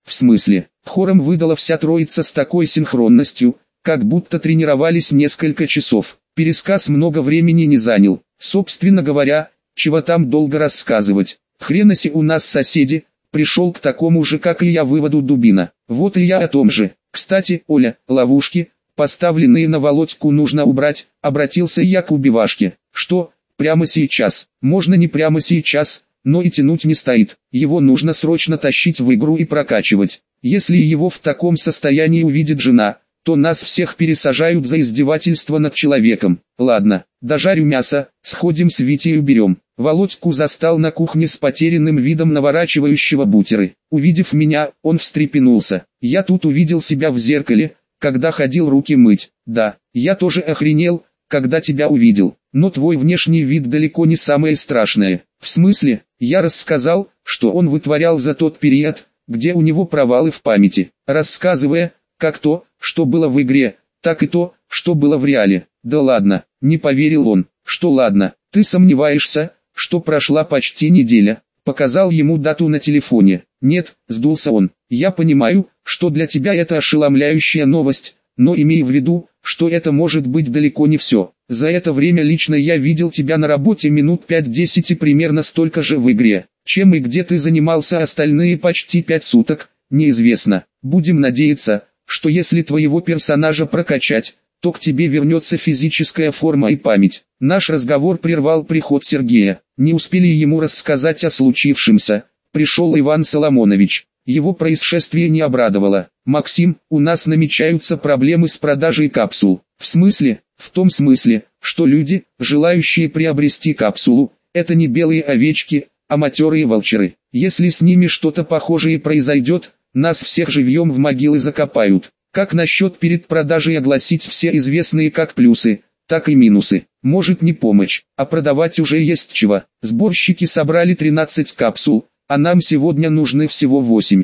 В смысле? Хором выдала вся троица с такой синхронностью, как будто тренировались несколько часов. Пересказ много времени не занял. Собственно говоря, чего там долго рассказывать. Хреноси у нас соседи, пришел к такому же, как и я, выводу Дубина. Вот и я о том же. Кстати, Оля, ловушки, поставленные на Володьку, нужно убрать, обратился я к убивашке. Что, прямо сейчас? Можно не прямо сейчас, но и тянуть не стоит. Его нужно срочно тащить в игру и прокачивать. Если его в таком состоянии увидит жена, то нас всех пересажают за издевательство над человеком. Ладно, дожарю мясо, сходим с Витей уберем. Володьку застал на кухне с потерянным видом наворачивающего бутеры. Увидев меня, он встрепенулся. Я тут увидел себя в зеркале, когда ходил руки мыть. Да, я тоже охренел, когда тебя увидел. Но твой внешний вид далеко не самое страшное. В смысле? Я рассказал, что он вытворял за тот период, где у него провалы в памяти, рассказывая, как то, что было в игре, так и то, что было в реале. Да ладно, не поверил он. Что ладно, ты сомневаешься, что прошла почти неделя? Показал ему дату на телефоне. Нет, сдулся он. Я понимаю, что для тебя это ошеломляющая новость, но имей в виду, что это может быть далеко не все. За это время лично я видел тебя на работе минут 5-10 и примерно столько же в игре. Чем и где ты занимался остальные почти 5 суток, неизвестно. Будем надеяться, что если твоего персонажа прокачать, то к тебе вернется физическая форма и память. Наш разговор прервал приход Сергея. Не успели ему рассказать о случившемся. Пришел Иван Соломонович. Его происшествие не обрадовало. «Максим, у нас намечаются проблемы с продажей капсул». «В смысле?» «В том смысле, что люди, желающие приобрести капсулу, это не белые овечки, а матерые волчеры. Если с ними что-то похожее произойдет, нас всех живьем в могилы закопают. Как насчет перед продажей огласить все известные как плюсы, так и минусы? Может не помочь, а продавать уже есть чего. Сборщики собрали 13 капсул, а нам сегодня нужны всего 8-9.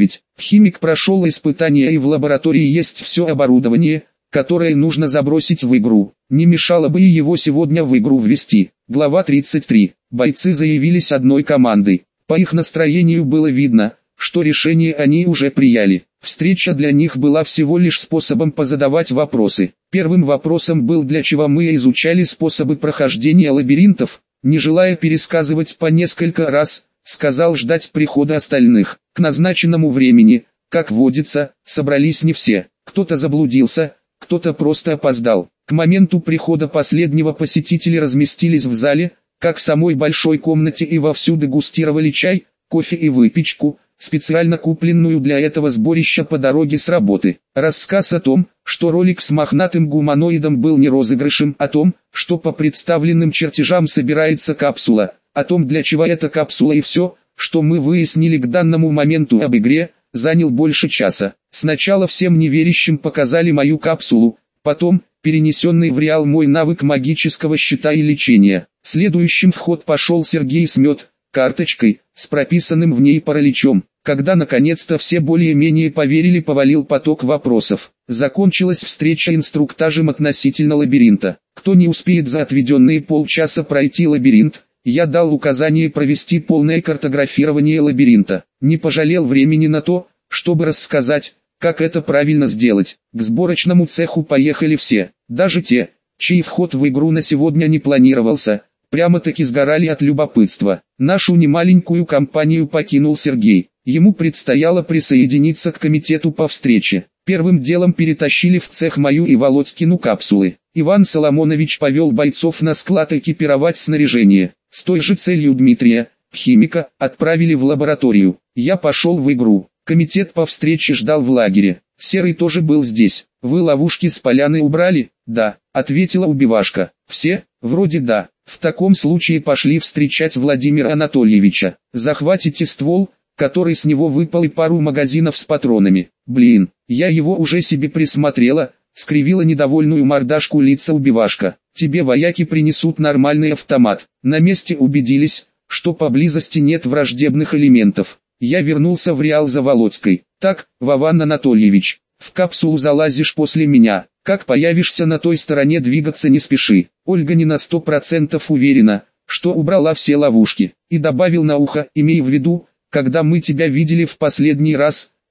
Химик прошел испытания и в лаборатории есть все оборудование, которое нужно забросить в игру. Не мешало бы и его сегодня в игру ввести». Глава 33. Бойцы заявились одной командой. По их настроению было видно, что решение они уже приняли. Встреча для них была всего лишь способом позадавать вопросы. Первым вопросом был, для чего мы изучали способы прохождения лабиринтов. Не желая пересказывать по несколько раз, сказал ждать прихода остальных. К назначенному времени, как водится, собрались не все. Кто-то заблудился, кто-то просто опоздал. К моменту прихода последнего посетителя разместились в зале, как в самой большой комнате, и вовсю дегустировали чай, кофе и выпечку, специально купленную для этого сборища по дороге с работы. Рассказ о том, что ролик с мохнатым гуманоидом был не розыгрышем, о том, что по представленным чертежам собирается капсула, о том, для чего эта капсула, и все, что мы выяснили к данному моменту об игре, занял больше часа. Сначала всем неверящим показали мою капсулу, потом перенесенный в реал мой навык магического щита и лечения. Следующим в ход пошел Сергей с карточкой, с прописанным в ней параличом. Когда наконец-то все более-менее поверили, повалил поток вопросов. Закончилась встреча инструктажем относительно лабиринта. Кто не успеет за отведенные полчаса пройти лабиринт, я дал указание провести полное картографирование лабиринта. Не пожалел времени на то, чтобы рассказать, как это правильно сделать. К сборочному цеху поехали все, даже те, чей вход в игру на сегодня не планировался, прямо-таки сгорали от любопытства. Нашу немаленькую компанию покинул Сергей. Ему предстояло присоединиться к комитету по встрече. Первым делом перетащили в цех мою и Володькину капсулы. Иван Соломонович повел бойцов на склад экипировать снаряжение. С той же целью Дмитрия, химика, отправили в лабораторию. Я пошел в игру. Комитет по встрече ждал в лагере. Серый тоже был здесь. «Вы ловушки с поляны убрали?» «Да», — ответила убивашка. «Все?» «Вроде да». «В таком случае пошли встречать Владимира Анатольевича. Захватите ствол, который с него выпал, и пару магазинов с патронами». «Блин, я его уже себе присмотрела», — скривила недовольную мордашку лица убивашка. «Тебе вояки принесут нормальный автомат». На месте убедились, что поблизости нет враждебных элементов. Я вернулся в реал за Володькой. «Так, Вован Анатольевич, в капсулу залазишь после меня. Как появишься на той стороне, двигаться не спеши». Ольга не на 100% уверена, что убрала все ловушки. И добавил на ухо: «Имей в виду, когда мы тебя видели в последний раз,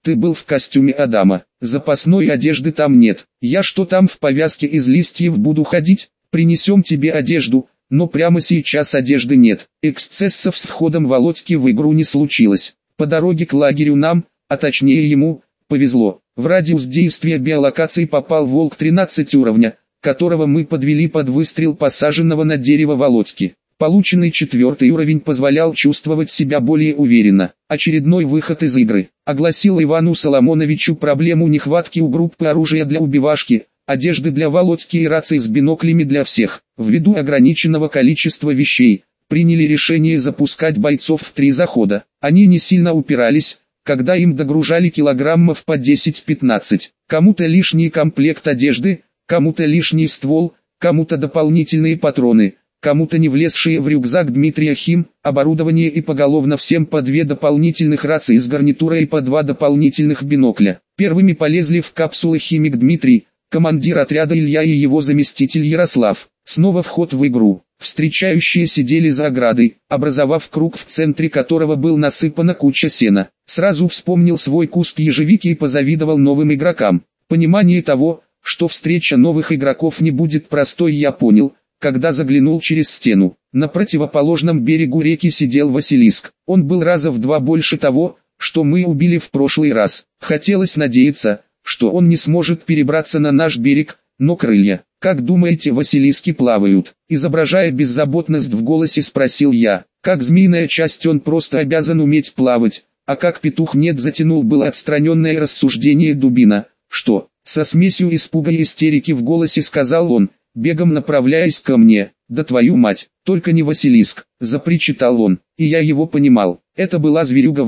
Ты был в костюме Адама. Запасной одежды там нет. Я что там в повязке из листьев буду ходить? Принесем тебе одежду, но прямо сейчас одежды нет. Эксцессов с входом Володьки в игру не случилось. По дороге к лагерю нам, а точнее ему, повезло. В радиус действия биолокации попал волк 13 уровня, которого мы подвели под выстрел посаженного на дерево Володьки. Полученный 4 уровень позволял чувствовать себя более уверенно. Очередной выход из игры. Огласил Ивану Соломоновичу проблему нехватки у группы оружия для убивашки, одежды для Володьки и рации с биноклями для всех. Ввиду ограниченного количества вещей, приняли решение запускать бойцов в 3 захода. Они не сильно упирались, когда им догружали килограммов по 10-15. Кому-то лишний комплект одежды, кому-то лишний ствол, кому-то дополнительные патроны. Кому-то не влезшие в рюкзак Дмитрия Хим, оборудование и поголовно всем по 2 дополнительных рации с гарнитурой и по 2 дополнительных бинокля. Первыми полезли в капсулы химик Дмитрий, командир отряда Илья и его заместитель Ярослав. Снова вход в игру. Встречающие сидели за оградой, образовав круг, в центре которого был насыпана куча сена. Сразу вспомнил свой куст ежевики и позавидовал новым игрокам. Понимание того, что встреча новых игроков не будет простой, я понял, когда заглянул через стену. На противоположном берегу реки сидел Василиск. Он был раза в 2 больше того, что мы убили в прошлый раз. Хотелось надеяться, что он не сможет перебраться на наш берег, но крылья. «Как думаете, Василиски плавают?» Изображая беззаботность в голосе, спросил я. Как змеиная часть он просто обязан уметь плавать, а как петух нет, затянул было отстраненное рассуждение Дубина. «Что?» Со смесью испуга и истерики в голосе сказал он, бегом направляясь ко мне. «Да твою мать, только не Василиск!» – запричитал он, и я его понимал. Это была зверюга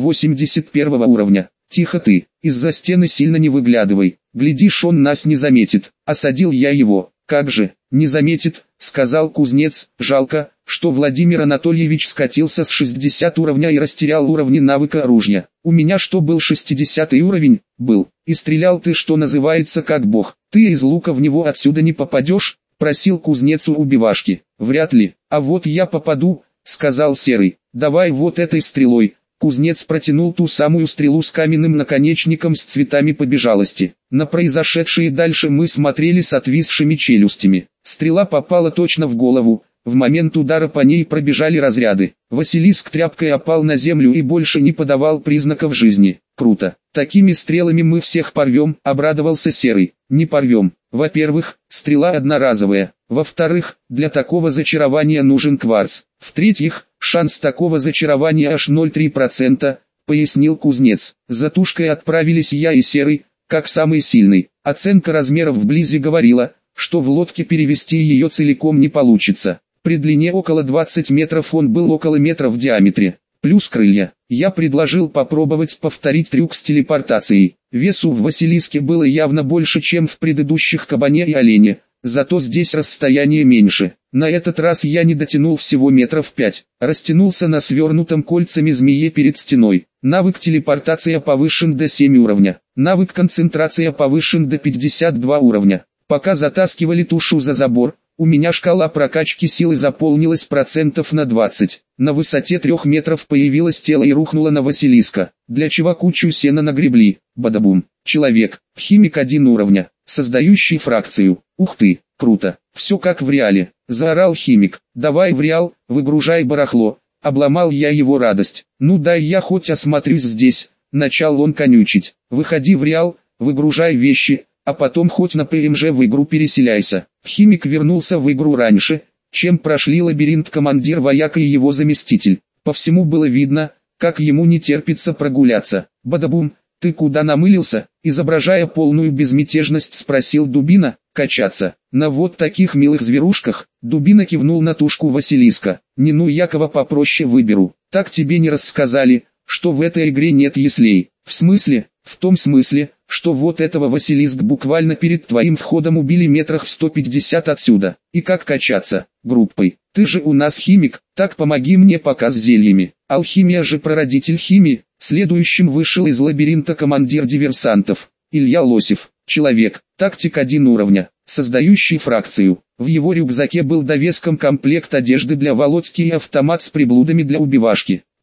81 уровня. «Тихо ты, из-за стены сильно не выглядывай, глядишь, он нас не заметит», – осадил я его. «Как же, не заметит», – сказал кузнец. «Жалко, что Владимир Анатольевич скатился с 60 уровня и растерял уровни навыка оружия. У меня что, был 60 уровень?» «Был. И стрелял ты, что называется, как бог. Ты из лука в него отсюда не попадешь?» – просил кузнец у убивашки. «Вряд ли. А вот я попаду», – сказал Серый. «Давай вот этой стрелой». Кузнец протянул ту самую стрелу с каменным наконечником с цветами побежалости. На произошедшее дальше мы смотрели с отвисшими челюстями. Стрела попала точно в голову. В момент удара по ней пробежали разряды. Василиск тряпкой опал на землю и больше не подавал признаков жизни. «Круто. Такими стрелами мы всех порвем», — обрадовался Серый. «Не порвем. Во-первых, стрела одноразовая. Во-вторых, для такого зачарования нужен кварц. В-третьих, шанс такого зачарования аж 0,3%, пояснил кузнец. За тушкой отправились я и Серый, как самый сильный. Оценка размеров вблизи говорила, что в лодке перевести ее целиком не получится. При длине около 20 метров он был около метра в диаметре. Плюс крылья. Я предложил попробовать повторить трюк с телепортацией. Весу в Василиске было явно больше, чем в предыдущих кабане и олене, зато здесь расстояние меньше. На этот раз я не дотянул всего метров 5, растянулся на свернутом кольцами змее перед стеной. Навык телепортация повышен до 7 уровня. Навык концентрация повышен до 52 уровня. Пока затаскивали тушу за забор, у меня шкала прокачки силы заполнилась процентов на 20. На высоте 3 метров появилось тело и рухнуло на Василиска, для чего кучу сена нагребли. Бадабум. Человек, химик 1 уровня, создающий фракцию. Ух ты, круто, все как в реале. Заорал химик. «Давай в реал, выгружай барахло». Обломал я его радость. «Ну дай я хоть осмотрюсь здесь», начал он конючить. «Выходи в реал, выгружай вещи, а потом хоть на ПМЖ в игру переселяйся». Химик вернулся в игру раньше, чем прошли лабиринт командир вояка и его заместитель. По всему было видно, как ему не терпится прогуляться. «Бадабум, ты куда намылился?» Изображая полную безмятежность, спросил Дубина. «Качаться. На вот таких милых зверушках». Дубина кивнул на тушку Василиска. «Не, ну якого попроще выберу. Так тебе не рассказали, что в этой игре нет яслей?» «В смысле?» «В том смысле, что вот этого Василиск буквально перед твоим входом убили метрах в 150 отсюда. И как качаться? Группой. Ты же у нас химик, так помоги мне пока с зельями». Алхимия же прародитель химии. Следующим вышел из лабиринта командир диверсантов, Илья Лосев. Человек, тактик 1 уровня, создающий фракцию. В его рюкзаке был довеском комплект одежды для Володьки и автомат с приблудами для убивашки.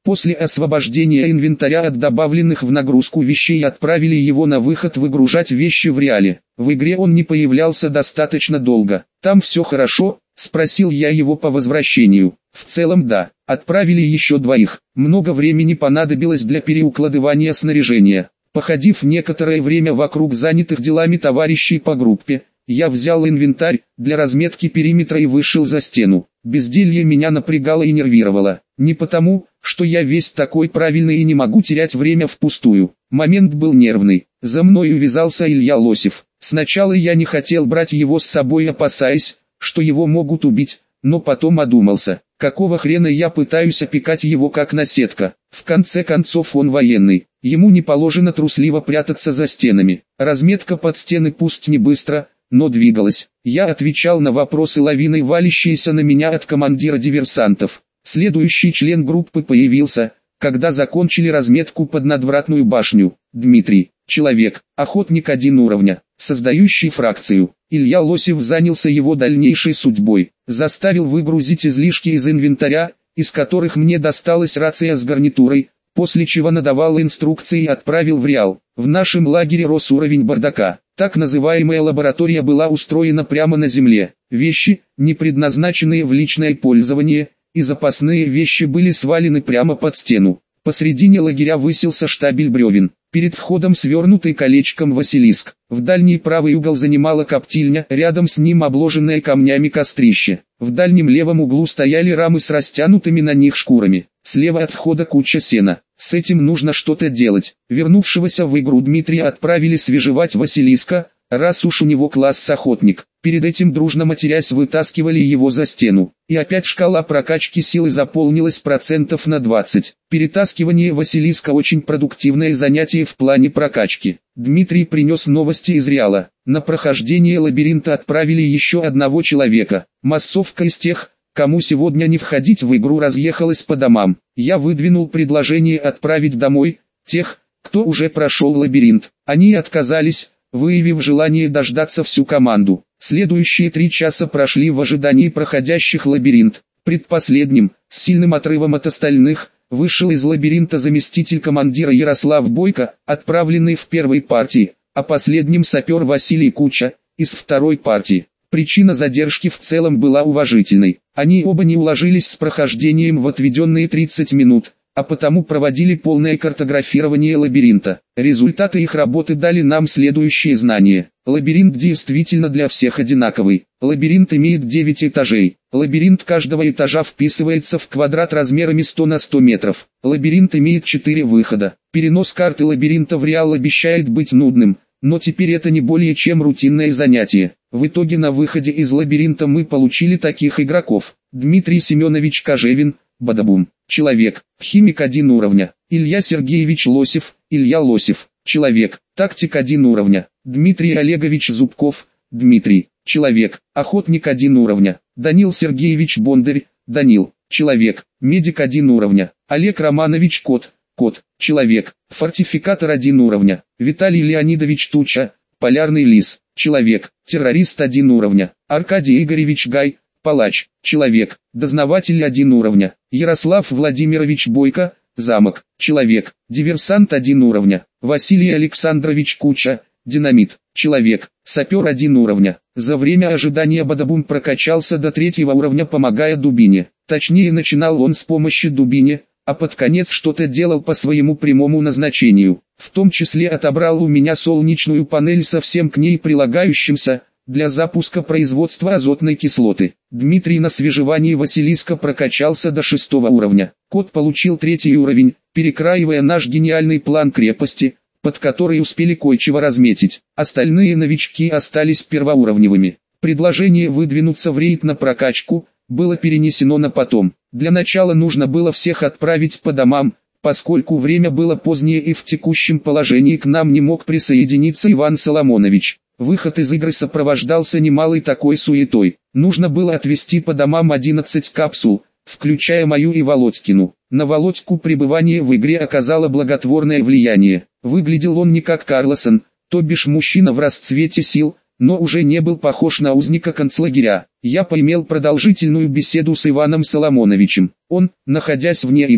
После освобождения инвентаря от добавленных в нагрузку вещей отправили его на выход выгружать вещи в реале. В игре он не появлялся достаточно долго. «Там все хорошо?» – спросил я его по возвращению. «В целом да. Отправили еще 2. Много времени понадобилось для переукладывания снаряжения. Походив некоторое время вокруг занятых делами товарищей по группе, я взял инвентарь для разметки периметра и вышел за стену. Безделье меня напрягало и нервировало. Не потому, что я весь такой правильный и не могу терять время впустую. Момент был нервный. За мной увязался Илья Лосев. Сначала я не хотел брать его с собой, опасаясь, что его могут убить, но потом одумался. Какого хрена я пытаюсь опекать его как наседка? В конце концов он военный. Ему не положено трусливо прятаться за стенами. Разметка под стены пусть не быстро, но двигалась. Я отвечал на вопросы лавиной, валящиеся на меня от командира диверсантов. Следующий член группы появился, когда закончили разметку под надвратную башню. Дмитрий, человек, охотник 1 уровня, создающий фракцию. Илья Лосев занялся его дальнейшей судьбой. Заставил выгрузить излишки из инвентаря, из которых мне досталась рация с гарнитурой, после чего надавал инструкции и отправил в Реал. В нашем лагере рос уровень бардака. Так называемая лаборатория была устроена прямо на земле. Вещи, не предназначенные в личное пользование, и запасные вещи были свалены прямо под стену. Посредине лагеря высился штабель бревен. Перед входом свернутый колечком Василиск. В дальний правый угол занимала коптильня, рядом с ним обложенное камнями кострище. В дальнем левом углу стояли рамы с растянутыми на них шкурами. Слева от входа куча сена. С этим нужно что-то делать. Вернувшегося в игру Дмитрия отправили свежевать Василиска, раз уж у него класс охотник. Перед этим, дружно матерясь, вытаскивали его за стену. И опять шкала прокачки силы заполнилась процентов на 20. Перетаскивание Василиска очень продуктивное занятие в плане прокачки. Дмитрий принес новости из Реала. На прохождение лабиринта отправили еще 1 человека. Массовка из тех, кому сегодня не входить в игру, разъехалась по домам. Я выдвинул предложение отправить домой тех, кто уже прошел лабиринт. Они отказались, выявив желание дождаться всю команду. Следующие 3 часа прошли в ожидании проходящих лабиринт. Предпоследним, с сильным отрывом от остальных, вышел из лабиринта заместитель командира Ярослав Бойко, отправленный в первой партии, а последним сапер Василий Куча, из второй партии. Причина задержки в целом была уважительной. Они оба не уложились с прохождением в отведенные 30 минут, а потому проводили полное картографирование лабиринта. Результаты их работы дали нам следующие знания. Лабиринт действительно для всех одинаковый. Лабиринт имеет 9 этажей. Лабиринт каждого этажа вписывается в квадрат размерами 100 на 100 метров. Лабиринт имеет 4 выхода. Перенос карты лабиринта в Реал обещает быть нудным, но теперь это не более чем рутинное занятие. В итоге на выходе из лабиринта мы получили таких игроков: Дмитрий Семенович Кожевин, Бадабум, человек, химик 1 уровня; Илья Сергеевич Лосев, Илья Лосев, человек, тактик 1 уровня; Дмитрий Олегович Зубков, Дмитрий, человек, охотник 1 уровня; Данил Сергеевич Бондарь, Данил, человек, медик 1 уровня; Олег Романович Кот, Кот, человек, фортификатор 1 уровня; Виталий Леонидович Туча, полярный лис, человек, террорист 1 уровня; Аркадий Игоревич Гай, палач, человек, дознаватель 1 уровня; Ярослав Владимирович Бойко, замок, человек, диверсант 1 уровня; Василий Александрович Куча, динамит, человек, сапер 1 уровня. За время ожидания Бадабум прокачался до 3 уровня, помогая Дубине. Точнее, начинал он с помощи Дубине, а под конец что-то делал по своему прямому назначению. В том числе отобрал у меня солнечную панель со всем к ней прилагающимся, для запуска производства азотной кислоты. Дмитрий на свежевании Василиска прокачался до 6 уровня. Кот получил 3 уровень, перекраивая наш гениальный план крепости, под который успели кое-чего разметить. Остальные новички остались первоуровневыми. Предложение выдвинуться в рейд на прокачку было перенесено на потом. Для начала нужно было всех отправить по домам, поскольку время было позднее и в текущем положении к нам не мог присоединиться Иван Соломонович. Выход из игры сопровождался немалой такой суетой. Нужно было отвезти по домам 11 капсул, включая мою и Володькину. На Володьку пребывание в игре оказало благотворное влияние. Выглядел он не как Карлсон, то бишь мужчина в расцвете сил, но уже не был похож на узника концлагеря. Я поимел продолжительную беседу с Иваном Соломоновичем. Он, находясь вне игры,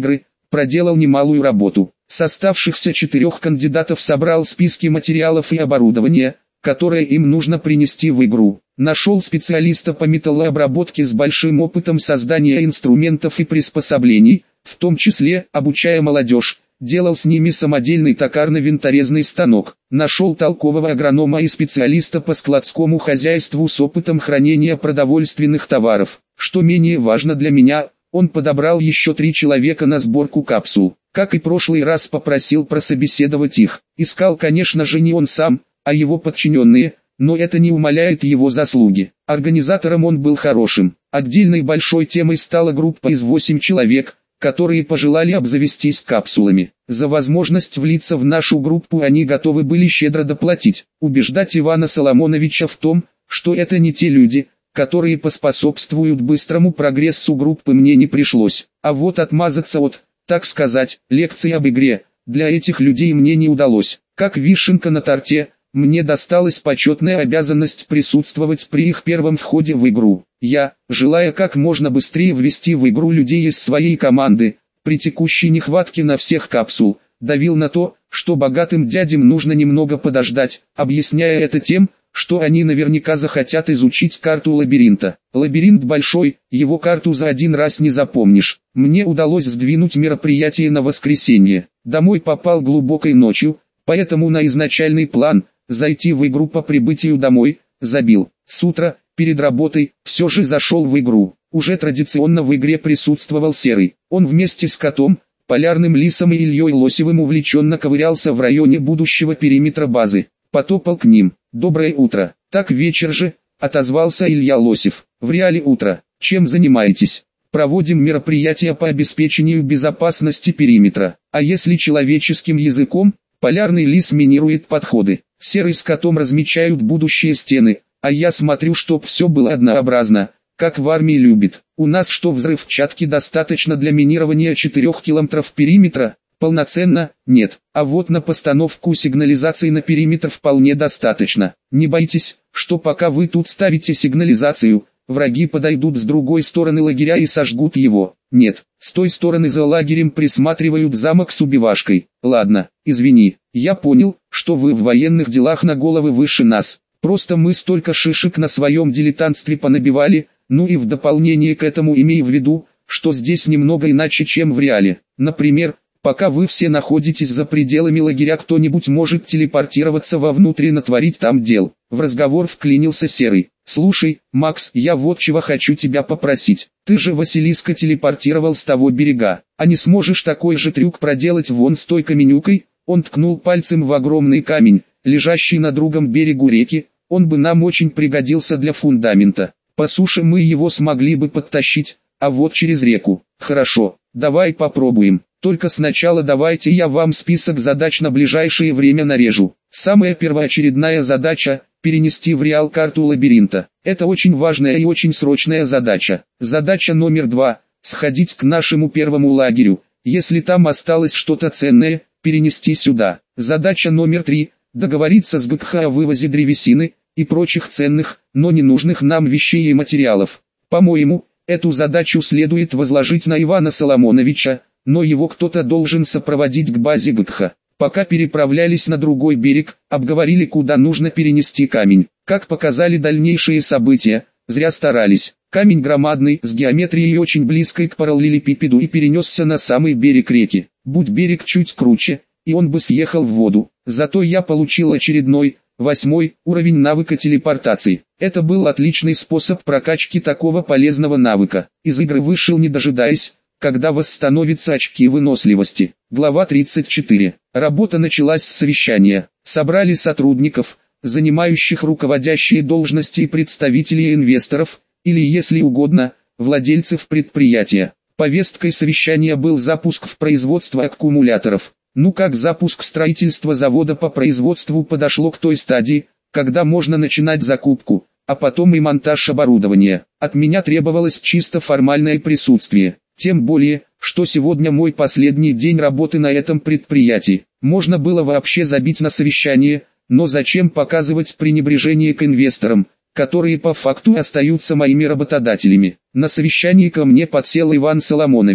проделал немалую работу. С оставшихся 4 кандидатов собрал списки материалов и оборудования, которое им нужно принести в игру. Нашел специалиста по металлообработке с большим опытом создания инструментов и приспособлений, в том числе, обучая молодежь, делал с ними самодельный токарно-винторезный станок. Нашел толкового агронома и специалиста по складскому хозяйству с опытом хранения продовольственных товаров. Что менее важно для меня, он подобрал еще 3 человека на сборку капсул. Как и прошлый раз, попросил прособеседовать их. Искал, конечно же, не он сам, а его подчиненные, но это не умаляет его заслуги. Организатором он был хорошим. Отдельной большой темой стала группа из 8 человек, которые пожелали обзавестись капсулами. За возможность влиться в нашу группу они готовы были щедро доплатить. Убеждать Ивана Соломоновича в том, что это не те люди, которые поспособствуют быстрому прогрессу группы, мне не пришлось. А вот отмазаться от, так сказать, лекции об игре, для этих людей мне не удалось. Как вишенка на торте, мне досталась почетная обязанность присутствовать при их первом входе в игру. Я, желая как можно быстрее ввести в игру людей из своей команды, при текущей нехватке на всех капсул, давил на то, что богатым дядям нужно немного подождать, объясняя это тем, что они наверняка захотят изучить карту лабиринта. Лабиринт большой, его карту за один раз не запомнишь. Мне удалось сдвинуть мероприятие на воскресенье. Домой попал глубокой ночью, поэтому на изначальный план – зайти в игру по прибытию домой, забил. С утра, перед работой, все же зашел в игру. Уже традиционно в игре присутствовал Серый. Он вместе с котом, Полярным Лисом и Ильей Лосевым увлеченно ковырялся в районе будущего периметра базы. Потопал к ним. «Доброе утро». «Так вечер же», — отозвался Илья Лосев. «В реале утро. Чем занимаетесь?» «Проводим мероприятия по обеспечению безопасности периметра. А если человеческим языком, Полярный Лис минирует подходы. Серый с котом размечают будущие стены, а я смотрю, чтоб все было однообразно, как в армии любит. У нас что, взрывчатки достаточно для минирования 4 километров периметра? Полноценно? Нет. А вот на постановку сигнализации на периметр вполне достаточно. Не бойтесь, что пока вы тут ставите сигнализацию, враги подойдут с другой стороны лагеря и сожгут его. Нет, с той стороны за лагерем присматривают замок с убивашкой. Ладно, извини, я понял, что вы в военных делах на головы выше нас. Просто мы столько шишек на своем дилетантстве понабивали, ну и в дополнение к этому имей в виду, что здесь немного иначе, чем в реале. Например, пока вы все находитесь за пределами лагеря, кто-нибудь может телепортироваться вовнутрь и натворить там дел. В разговор вклинился Серый. «Слушай, Макс, я вот чего хочу тебя попросить. Ты же Василиска телепортировал с того берега. А не сможешь такой же трюк проделать вон с той каменюкой?» Он ткнул пальцем в огромный камень, лежащий на другом берегу реки. «Он бы нам очень пригодился для фундамента. По суше мы его смогли бы подтащить, а вот через реку». «Хорошо, давай попробуем. Только сначала давайте я вам список задач на ближайшее время нарежу. Самая первоочередная задача – перенести в реал карту лабиринта. Это очень важная и очень срочная задача. Задача номер 2 – сходить к нашему первому лагерю. Если там осталось что-то ценное, перенести сюда. Задача номер 3 – договориться с ГКХ о вывозе древесины и прочих ценных, но не нужных нам вещей и материалов. По-моему, эту задачу следует возложить на Ивана Соломоновича, но его кто-то должен сопроводить к базе ГКХ. Пока переправлялись на другой берег, обговорили, куда нужно перенести камень. Как показали дальнейшие события, зря старались. Камень громадный, с геометрией очень близкой к параллелепипеду, и перенесся на самый берег реки. Будь берег чуть круче, и он бы съехал в воду. Зато я получил очередной, 8 уровень навыка телепортации. Это был отличный способ прокачки такого полезного навыка. Из игры вышел, не дожидаясь, когда восстановятся очки выносливости. Глава 34. Работа началась с совещания. Собрали сотрудников, занимающих руководящие должности, и представителей инвесторов, или, если угодно, владельцев предприятия. Повесткой совещания был запуск в производство аккумуляторов. Ну как запуск строительства завода по производству подошло к той стадии, когда можно начинать закупку, а потом и монтаж оборудования. От меня требовалось чисто формальное присутствие. Тем более, что сегодня мой последний день работы на этом предприятии. Можно было вообще забить на совещание, но зачем показывать пренебрежение к инвесторам, которые по факту остаются моими работодателями. На совещании ко мне подсел Иван Соломонович.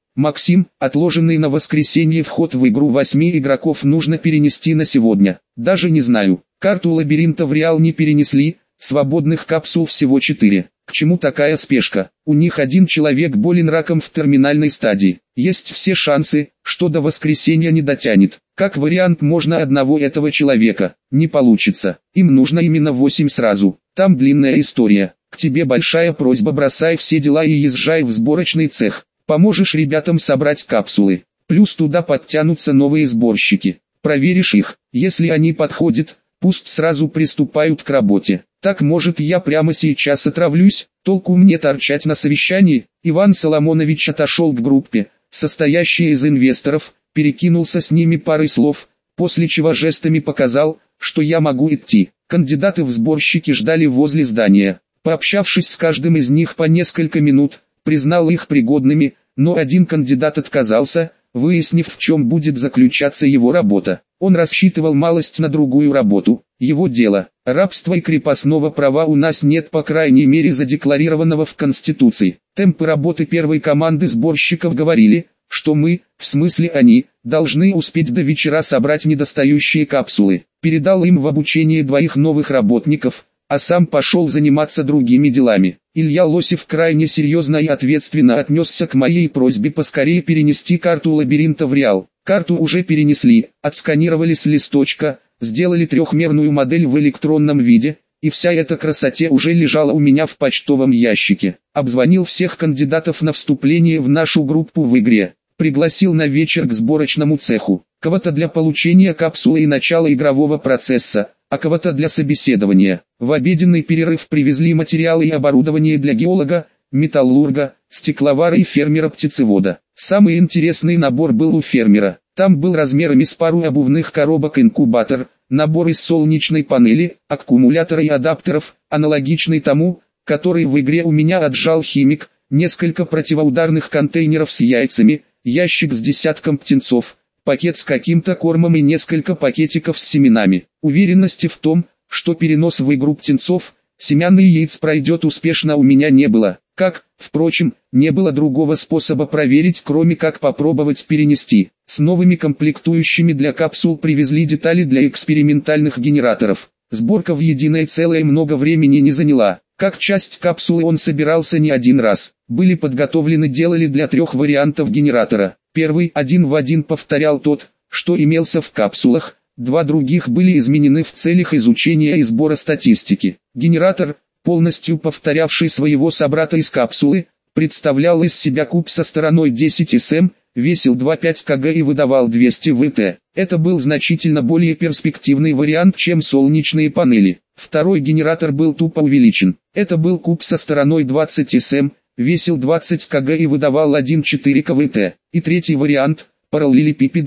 Максим, отложенный на воскресенье вход в игру 8 игроков нужно перенести на сегодня. Даже не знаю. Карту лабиринта в Реал не перенесли, свободных капсул всего 4. К чему такая спешка? У них один человек болен раком в терминальной стадии. Есть все шансы, что до воскресенья не дотянет. Как вариант можно одного этого человека. Не получится. Им нужно именно 8 сразу. Там длинная история. К тебе большая просьба: бросай все дела и езжай в сборочный цех. Поможешь ребятам собрать капсулы. Плюс туда подтянутся новые сборщики. Проверишь их. Если они подходят, пусть сразу приступают к работе. Так может я прямо сейчас отравлюсь? Толку мне торчать на совещании? Иван Соломонович отошел к группе, состоящей из инвесторов, перекинулся с ними парой слов, после чего жестами показал, что я могу идти. Кандидаты в сборщики ждали возле здания. Пообщавшись с каждым из них по несколько минут, признал их пригодными, но один кандидат отказался, выяснив, в чем будет заключаться его работа. Он рассчитывал малость на другую работу. Его дело. Рабства и крепостного права у нас нет, по крайней мере задекларированного в Конституции. Темпы работы первой команды сборщиков говорили, что мы, в смысле они, должны успеть до вечера собрать недостающие капсулы. Передал им в обучение 2 новых работников, а сам пошел заниматься другими делами. Илья Лосев крайне серьезно и ответственно отнесся к моей просьбе поскорее перенести карту лабиринта в Реал. Карту уже перенесли, отсканировали с листочка, сделали трехмерную модель в электронном виде, и вся эта красоте уже лежала у меня в почтовом ящике. Обзвонил всех кандидатов на вступление в нашу группу в игре, пригласил на вечер к сборочному цеху, кого-то для получения капсулы и начала игрового процесса, а кого-то для собеседования. В обеденный перерыв привезли материалы и оборудование для геолога, металлурга, стекловара и фермера-птицевода. Самый интересный набор был у фермера. Там был размерами с пару обувных коробок инкубатор, набор из солнечной панели, аккумулятора и адаптеров, аналогичный тому, который в игре у меня отжал химик, несколько противоударных контейнеров с яйцами, ящик с десятком птенцов, пакет с каким-то кормом и несколько пакетиков с семенами. Уверенности в том, что перенос в игру птенцов, семян и яиц пройдет успешно, у меня не было. Как, впрочем, не было другого способа проверить, кроме как попробовать перенести. С новыми комплектующими для капсул привезли детали для экспериментальных генераторов. Сборка в единое целое много времени не заняла. Как часть капсулы он собирался не один раз. Были подготовлены, делали для 3 вариантов генератора. Первый один в один повторял тот, что имелся в капсулах. 2 других были изменены в целях изучения и сбора статистики. Генератор, полностью повторявший своего собрата из капсулы, представлял из себя куб со стороной 10 см, весил 2,5 кг и выдавал 200 Вт. Это был значительно более перспективный вариант, чем солнечные панели. Второй генератор был тупо увеличен. Это был куб со стороной 20 см, весил 20 кг и выдавал 1,4 кВт. И третий вариант – параллелепипед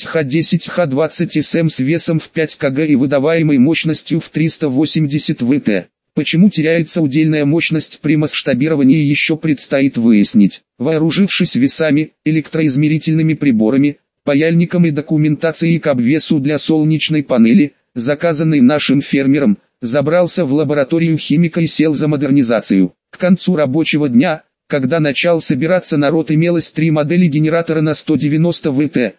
10Х10Х20 см с весом в 5 кг и выдаваемой мощностью в 380 Вт. Почему теряется удельная мощность при масштабировании, еще предстоит выяснить. Вооружившись весами, электроизмерительными приборами, паяльником и документацией к обвесу для солнечной панели, заказанной нашим фермером, забрался в лабораторию химика и сел за модернизацию. К концу рабочего дня, когда начал собираться народ, имелось 3 модели генератора на 190 Вт,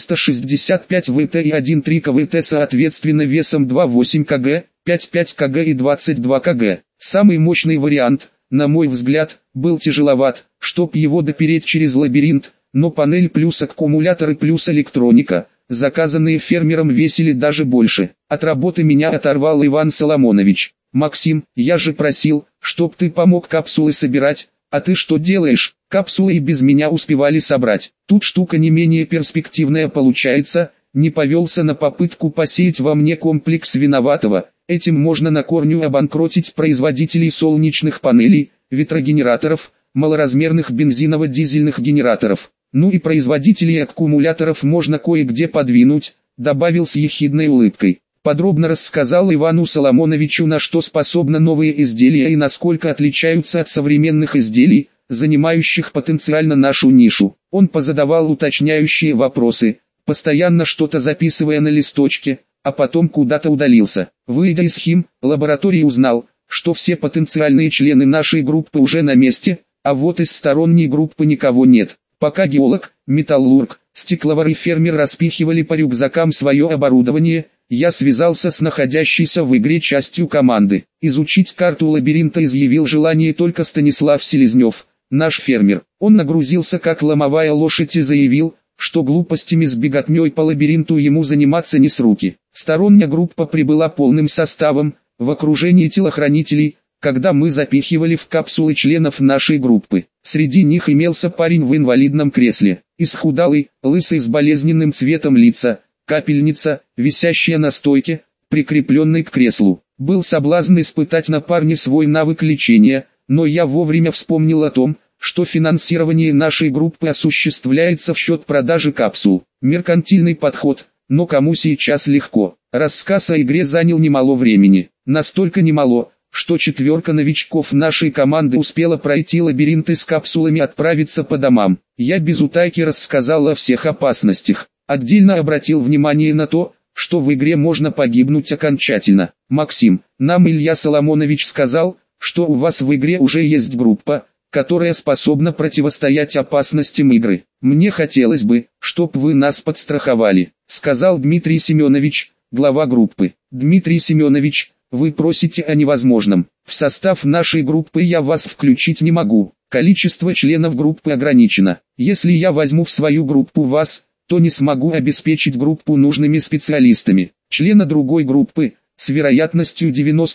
365 Вт и 1,3 КВт, соответственно весом 2,8 кг, 5,5 кг и 22 кг. Самый мощный вариант, на мой взгляд, был тяжеловат, чтоб его допереть через лабиринт, но панель плюс аккумуляторы плюс электроника, заказанные фермером, весили даже больше. От работы меня оторвал Иван Соломонович. «Максим, я же просил, чтоб ты помог капсулы собирать, а ты что делаешь? Капсулы и без меня успевали собрать. Тут штука не менее перспективная получается». Не повелся на попытку посеять во мне комплекс виноватого. Этим можно на корню обанкротить производителей солнечных панелей, ветрогенераторов, малоразмерных бензиново-дизельных генераторов. Ну и производителей аккумуляторов можно кое-где подвинуть, добавил с ехидной улыбкой. Подробно рассказал Ивану Соломоновичу, на что способны новые изделия и насколько отличаются от современных изделий, занимающих потенциально нашу нишу. Он позадавал уточняющие вопросы, постоянно что-то записывая на листочке, а потом куда-то удалился. Выйдя из лаборатории, узнал, что все потенциальные члены нашей группы уже на месте, а вот из сторонней группы никого нет. Пока геолог, металлург, стекловар и фермер распихивали по рюкзакам свое оборудование, я связался с находящейся в игре частью команды. Изучить карту лабиринта изъявил желание только Станислав Селезнев, наш фермер. Он нагрузился как ломовая лошадь и заявил, что глупостями с беготней по лабиринту ему заниматься не с руки. Сторонняя группа прибыла полным составом, в окружении телохранителей, когда мы запихивали в капсулы членов нашей группы. Среди них имелся парень в инвалидном кресле, исхудалый, лысый с болезненным цветом лица, капельница, висящая на стойке, прикрепленной к креслу. Был соблазн испытать на парне свой навык лечения, но я вовремя вспомнил о том, что финансирование нашей группы осуществляется в счет продажи капсул. Меркантильный подход, но кому сейчас легко. Рассказ о игре занял немало времени. Настолько немало, что 4 новичков нашей команды успела пройти лабиринты с капсулами и отправиться по домам. Я без утайки рассказал о всех опасностях. Отдельно обратил внимание на то, что в игре можно погибнуть окончательно. Максим, нам Илья Соломонович сказал, что у вас в игре уже есть группа, которая способна противостоять опасностям игры. Мне хотелось бы, чтоб вы нас подстраховали, сказал Дмитрий Семенович, глава группы. Дмитрий Семенович, вы просите о невозможном. В состав нашей группы я вас включить не могу. Количество членов группы ограничено. Если я возьму в свою группу вас, то не смогу обеспечить группу нужными специалистами. Члена другой группы, с вероятностью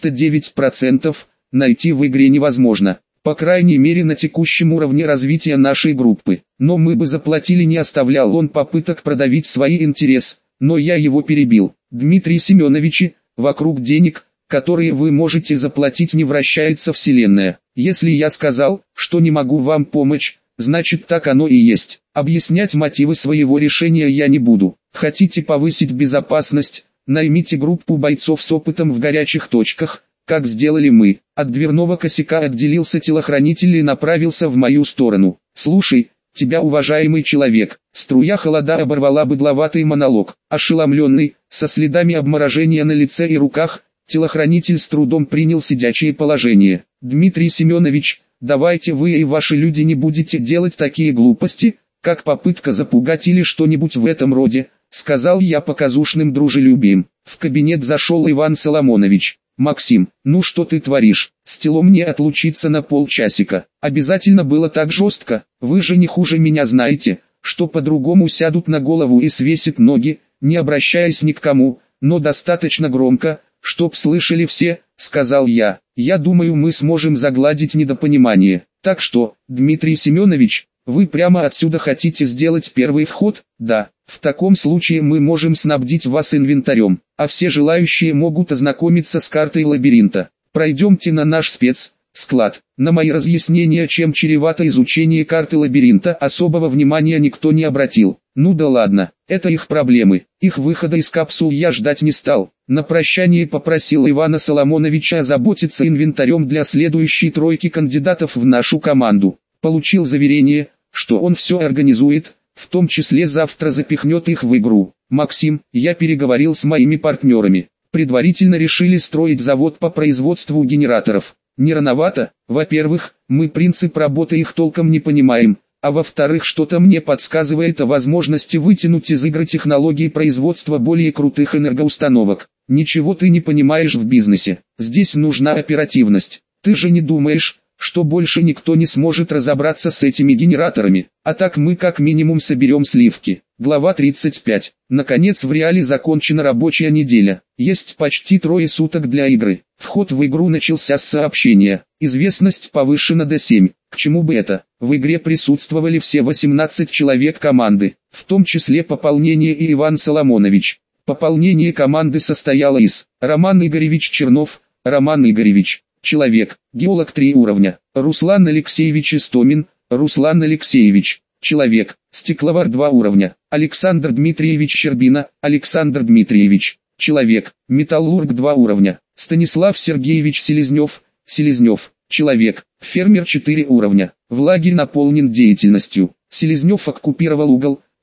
99%, найти в игре невозможно. По крайней мере на текущем уровне развития нашей группы. Но мы бы заплатили, не оставлял он попыток продавить свой интерес, но я его перебил. Дмитрий Семенович, вокруг денег, которые вы можете заплатить, не вращается вселенная. Если я сказал, что не могу вам помочь, значит так оно и есть. Объяснять мотивы своего решения я не буду. Хотите повысить безопасность, наймите группу бойцов с опытом в горячих точках, как сделали мы. От дверного косяка отделился телохранитель и направился в мою сторону. Слушай, тебя, уважаемый человек, струя холода оборвала быдловатый монолог. Ошеломленный, со следами обморожения на лице и руках, телохранитель с трудом принял сидячее положение. Дмитрий Семенович, давайте вы и ваши люди не будете делать такие глупости, как попытка запугать или что-нибудь в этом роде, сказал я показушным дружелюбием. В кабинет зашел Иван Соломонович. Максим, ну что ты творишь? Стело мне отлучиться на полчасика. Обязательно было так жестко? Вы же не хуже меня знаете, что по-другому сядут на голову и свесят ноги, не обращаясь ни к кому, но достаточно громко, чтоб слышали все, сказал я. Я думаю, мы сможем загладить недопонимание. Так что, Дмитрий Семенович, вы прямо отсюда хотите сделать первый вход? Да. В таком случае мы можем снабдить вас инвентарем, а все желающие могут ознакомиться с картой лабиринта. Пройдемте на наш склад. На мои разъяснения, чем чревато изучение карты лабиринта, особого внимания никто не обратил. Ну да ладно, это их проблемы. Их выхода из капсул я ждать не стал. На прощание попросил Ивана Соломоновича озаботиться инвентарем для следующей тройки кандидатов в нашу команду. Получил заверение, что он все организует, в том числе завтра запихнет их в игру. Максим, я переговорил с моими партнерами. Предварительно решили строить завод по производству генераторов. Не рановато? Во-первых, мы принцип работы их толком не понимаем, а во-вторых, что-то мне подсказывает о возможности вытянуть из игры технологии производства более крутых энергоустановок. Ничего ты не понимаешь в бизнесе. Здесь нужна оперативность. Ты же не думаешь, что больше никто не сможет разобраться с этими генераторами, а так мы как минимум соберем сливки. Глава 35. Наконец в реале закончена рабочая неделя. Есть почти 3 суток для игры. Вход в игру начался с сообщения. Известность повышена до 7. К чему бы это? В игре присутствовали все 18 человек команды, в том числе пополнение и Иван Соломонович. Пополнение команды состояло из Роман Игоревич Чернов, Роман Игоревич. Человек, геолог 3 уровня, Руслан Алексеевич Истомин, Руслан Алексеевич, человек, стекловар 2 уровня, Александр Дмитриевич Щербина, Александр Дмитриевич, человек, металлург 2 уровня, Станислав Сергеевич Селезнев, Селезнев, человек, фермер 4 уровня, в лагерь наполнен деятельностью, Селезнев оккупировал угол,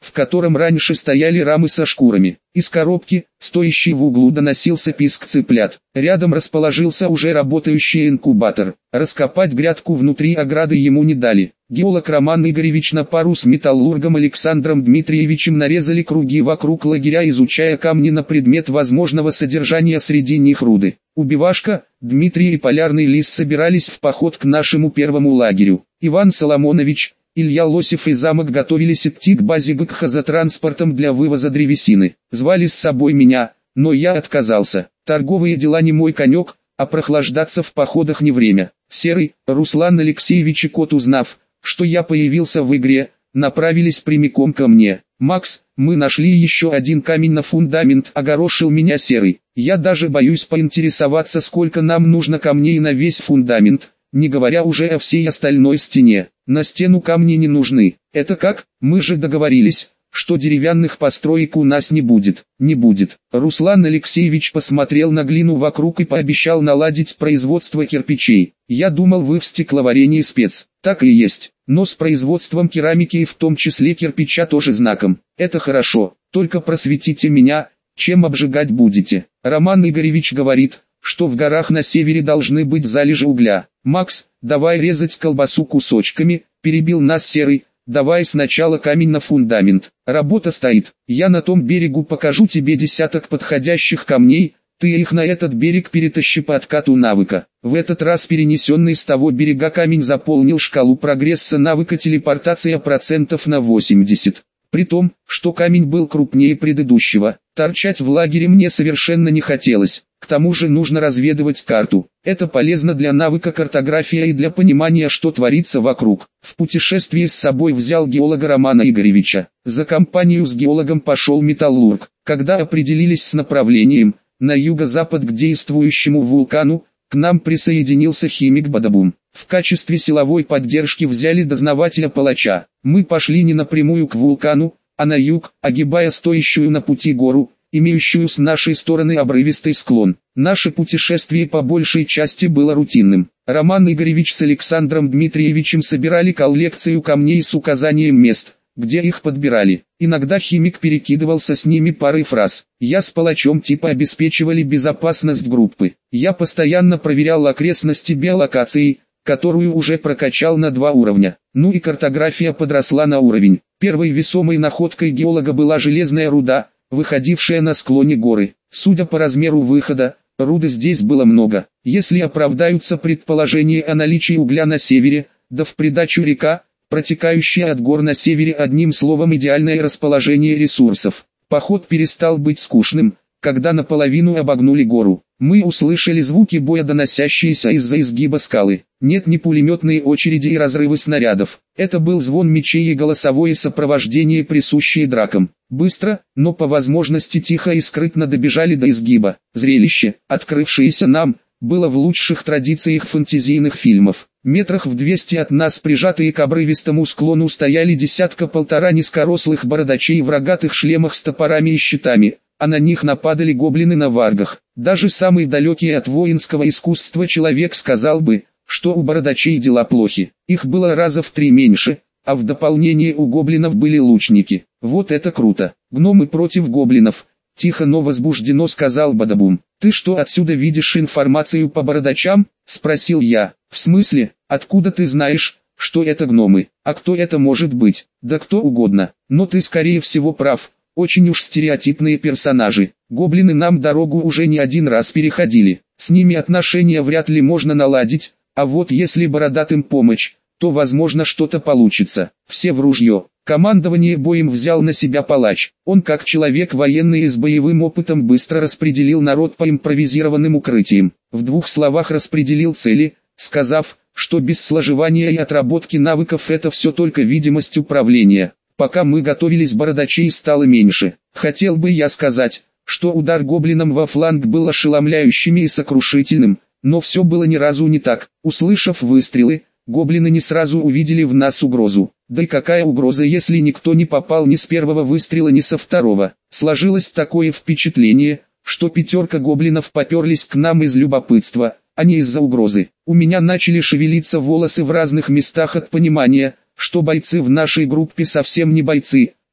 в котором раньше стояли рамы со шкурами. Из коробки, стоящей в углу, доносился писк цыплят. Рядом расположился уже работающий инкубатор. Раскопать грядку внутри ограды ему не дали. Геолог Роман Игоревич на пару с металлургом Александром Дмитриевичем нарезали круги вокруг лагеря, изучая камни на предмет возможного содержания среди них руды. Убивашка, Дмитрий и Полярный Лис собирались в поход к нашему первому лагерю. Иван Соломонович, Илья Лосев и Замок готовились идти к базе ГКХ за транспортом для вывоза древесины. Звали с собой меня, но я отказался. Торговые дела не мой конек, а прохлаждаться в походах не время. Серый, Руслан Алексеевич и Кот, узнав, что я появился в игре, направились прямиком ко мне. «Макс, мы нашли еще один камень на фундамент», — огорошил меня Серый. «Я даже боюсь поинтересоваться, сколько нам нужно камней на весь фундамент, не говоря уже о всей остальной стене. На стену камни не нужны». «Это как? Мы же договорились, что деревянных построек у нас не будет». «Не будет». Руслан Алексеевич посмотрел на глину вокруг и пообещал наладить производство кирпичей. «Я думал, вы в стекловарении спец». «Так и есть, но с производством керамики и в том числе кирпича тоже знаком». «Это хорошо, только просветите меня, чем обжигать будете?» Роман Игоревич говорит, что в горах на севере должны быть залежи угля. «Макс, давай резать колбасу кусочками», — перебил нас Серый. «Давай сначала камень на фундамент. Работа стоит. Я на том берегу покажу тебе десяток подходящих камней, ты их на этот берег перетащи по откату навыка». В этот раз перенесенный с того берега камень заполнил шкалу прогресса навыка телепортация процентов на 80. При том, что камень был крупнее предыдущего, торчать в лагере мне совершенно не хотелось. К тому же нужно разведывать карту. Это полезно для навыка картография и для понимания, что творится вокруг. В путешествии с собой взял геолога Романа Игоревича. За компанию с геологом пошел металлург. Когда определились с направлением, на юго-запад к действующему вулкану, к нам присоединился химик Бадабум. В качестве силовой поддержки взяли дознавателя-палача. Мы пошли не напрямую к вулкану, а на юг, огибая стоящую на пути гору, имеющую с нашей стороны обрывистый склон. Наше путешествие по большей части было рутинным. Роман Игоревич с Александром Дмитриевичем собирали коллекцию камней с указанием мест, где их подбирали. Иногда химик перекидывался с ними парой фраз. Я с палачом типа обеспечивали безопасность группы. Я постоянно проверял окрестности биолокацией, которую уже прокачал на 2 уровня. Ну и картография подросла на уровень. Первой весомой находкой геолога была железная руда, выходившая на склоне горы. Судя по размеру выхода, руды здесь было много. Если оправдаются предположения о наличии угля на севере, да в придачу река, протекающая от гор на севере, одним словом идеальное расположение ресурсов. Поход перестал быть скучным, когда наполовину обогнули гору. Мы услышали звуки боя, доносящиеся из-за изгиба скалы. Нет, не пулеметные очереди и разрывы снарядов. Это был звон мечей и голосовое сопровождение, присущее дракам. Быстро, но по возможности тихо и скрытно добежали до изгиба. Зрелище, открывшееся нам, было в лучших традициях фэнтезийных фильмов. Метрах в 200 от нас, прижатые к обрывистому склону, стояли десятка-полтора низкорослых бородачей в рогатых шлемах с топорами и щитами, а на них нападали гоблины на варгах. Даже самый далекий от воинского искусства человек сказал бы, что у бородачей дела плохи. Их было раза в 3 меньше, а в дополнение у гоблинов были лучники. Вот это круто. Гномы против гоблинов. Тихо, но возбужденно сказал Бадабум. «Ты что, отсюда видишь информацию по бородачам?» — спросил я. «В смысле, откуда ты знаешь, что это гномы? А кто это может быть?» «Да кто угодно. Но ты скорее всего прав. Очень уж стереотипные персонажи. Гоблины нам дорогу уже не один раз переходили. С ними отношения вряд ли можно наладить, а вот если бородатым помочь, то возможно что-то получится. Все в ружье». Командование боем взял на себя палач. Он, как человек военный и с боевым опытом, быстро распределил народ по импровизированным укрытиям. В 2 словах распределил цели, сказав, что без сложевания и отработки навыков это все только видимость управления. Пока мы готовились, бородачей стало меньше. Хотел бы я сказать, что удар гоблинам во фланг был ошеломляющим и сокрушительным, но все было ни разу не так. Услышав выстрелы, гоблины не сразу увидели в нас угрозу. Да и какая угроза, если никто не попал ни с первого выстрела, ни со второго? Сложилось такое впечатление, что 5 гоблинов поперлись к нам из любопытства, а не из-за угрозы. У меня начали шевелиться волосы в разных местах от понимания, что бойцы в нашей группе совсем не бойцы,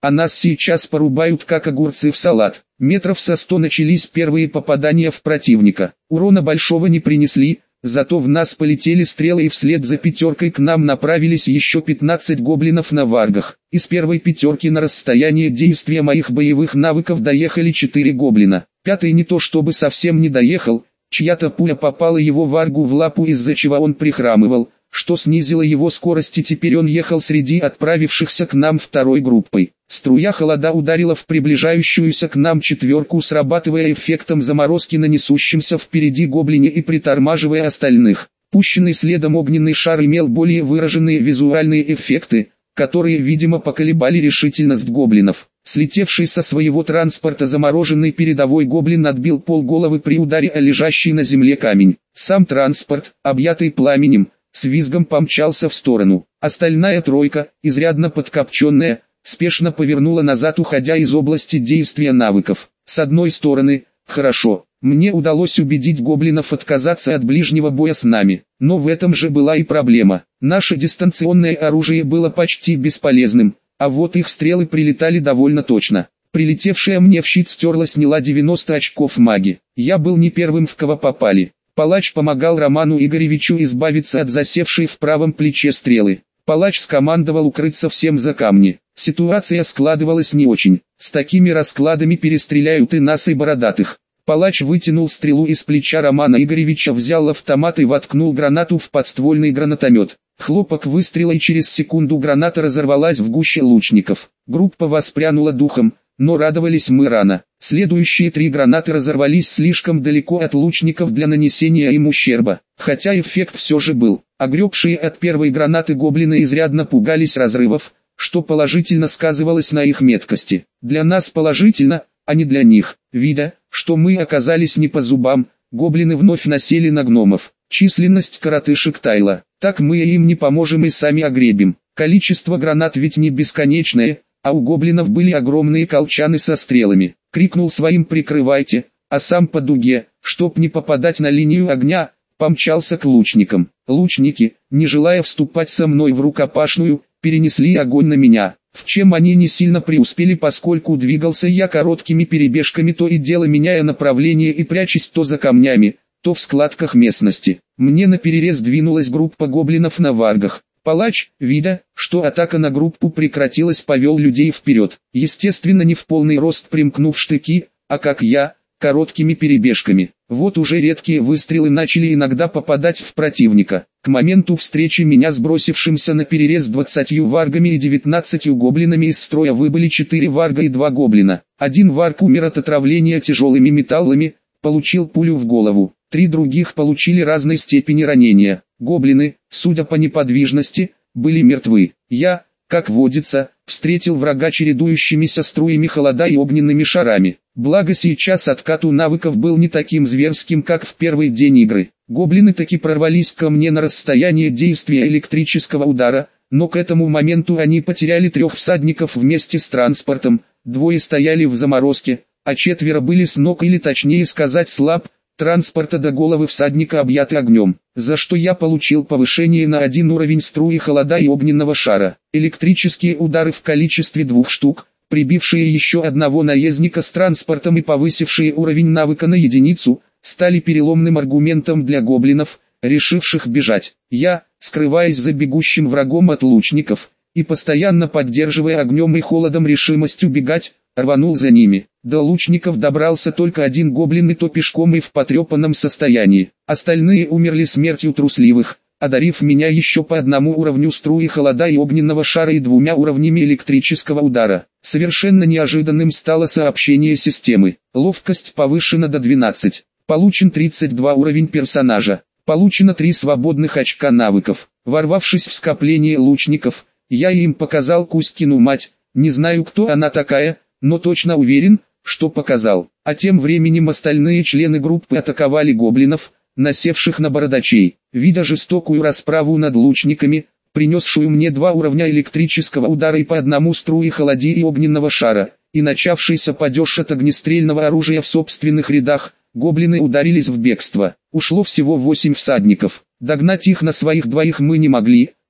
а нас сейчас порубают как огурцы в салат. Метров со 100 начались первые попадания в противника. Урона большого не принесли, зато в нас полетели стрелы и вслед за пятеркой к нам направились еще 15 гоблинов на варгах. Из первой пятерки на расстояние действия моих боевых навыков доехали 4 гоблина. Пятый не то чтобы совсем не доехал, чья-то пуля попала его варгу в лапу, из-за чего он прихрамывал, что снизило его скорость, и теперь он ехал среди отправившихся к нам второй группой. Струя холода ударила в приближающуюся к нам четверку, срабатывая эффектом заморозки на несущемся впереди гоблине и притормаживая остальных. Пущенный следом огненный шар имел более выраженные визуальные эффекты, которые, видимо, поколебали решительность гоблинов. Слетевший со своего транспорта замороженный передовой гоблин отбил полголовы при ударе о лежащий на земле камень. Сам транспорт, объятый пламенем, с визгом помчался в сторону. Остальная тройка, изрядно подкопченная, спешно повернула назад, уходя из области действия навыков. С одной стороны, хорошо, мне удалось убедить гоблинов отказаться от ближнего боя с нами, но в этом же была и проблема. Наше дистанционное оружие было почти бесполезным, а вот их стрелы прилетали довольно точно. Прилетевшая мне в щит стерла сняла 90 очков маги. Я был не первым, в кого попали. Палач помогал Роману Игоревичу избавиться от засевшей в правом плече стрелы. Палач скомандовал укрыться всем за камни. Ситуация складывалась не очень. С такими раскладами перестреляют и нас, и бородатых. Палач вытянул стрелу из плеча Романа Игоревича, взял автомат и воткнул гранату в подствольный гранатомет. Хлопок выстрела, и через секунду граната разорвалась в гуще лучников. Группа воспрянула духом, но радовались мы рано. Следующие 3 гранаты разорвались слишком далеко от лучников для нанесения им ущерба, хотя эффект все же был. Огребшие от первой гранаты гоблины изрядно пугались разрывов, что положительно сказывалось на их меткости. Для нас положительно, а не для них. Видя, что мы оказались не по зубам, гоблины вновь насели на гномов. Численность коротышек таяла. Так мы им не поможем и сами огребем. Количество гранат ведь не бесконечное, а у гоблинов были огромные колчаны со стрелами. Крикнул своим: «Прикрывайте», а сам по дуге, чтоб не попадать на линию огня, помчался к лучникам. Лучники, не желая вступать со мной в рукопашную, перенесли огонь на меня, в чем они не сильно преуспели, поскольку двигался я короткими перебежками, то и дело меняя направление и прячась то за камнями, то в складках местности. Мне наперерез двинулась группа гоблинов на варгах. Палач, видя, что атака на группу прекратилась, повел людей вперед. Естественно, не в полный рост примкнув штыки, а как я, короткими перебежками. Вот уже редкие выстрелы начали иногда попадать в противника. К моменту встречи меня сбросившимся на перерез 20 варгами и 19 гоблинами из строя выбыли 4 варга и 2 гоблина. Один варг умер от отравления тяжелыми металлами, получил пулю в голову. 3 других получили разной степени ранения. Гоблины, судя по неподвижности, были мертвы. Я, как водится, встретил врага чередующимися струями холода и огненными шарами. Благо сейчас откат у навыков был не таким зверским, как в первый день игры. Гоблины таки прорвались ко мне на расстояние действия электрического удара, но к этому моменту они потеряли 3 всадников вместе с транспортом, 2 стояли в заморозке, а 4 были с ног, или точнее сказать слаб, транспорта до головы всадника объяты огнем, за что я получил повышение на 1 уровень струи холода и огненного шара. Электрические удары в количестве 2 штук, прибившие еще одного наездника с транспортом и повысившие уровень навыка на 1, стали переломным аргументом для гоблинов, решивших бежать. Я, скрываясь за бегущим врагом от лучников, и постоянно поддерживая огнем и холодом решимость убегать, рванул за ними. До лучников добрался только 1 гоблин, и то пешком и в потрепанном состоянии. Остальные умерли смертью трусливых, одарив меня еще по 1 уровню струи холода и огненного шара и 2 уровнями электрического удара. Совершенно неожиданным стало сообщение системы. Ловкость повышена до 12. Получен 32 уровень персонажа. Получено 3 свободных очка навыков. Ворвавшись в скопление лучников, я им показал Кузькину мать. Не знаю, кто она такая, но точно уверен, что показал. А тем временем остальные члены группы атаковали гоблинов, насевших на бородачей. Видя жестокую расправу над лучниками, принесшую мне 2 уровня электрического удара и по 1 струи холоди и огненного шара, и начавшийся падеж от огнестрельного оружия в собственных рядах, гоблины ударились в бегство. Ушло всего 8 всадников. Догнать их на своих 2 мы не могли,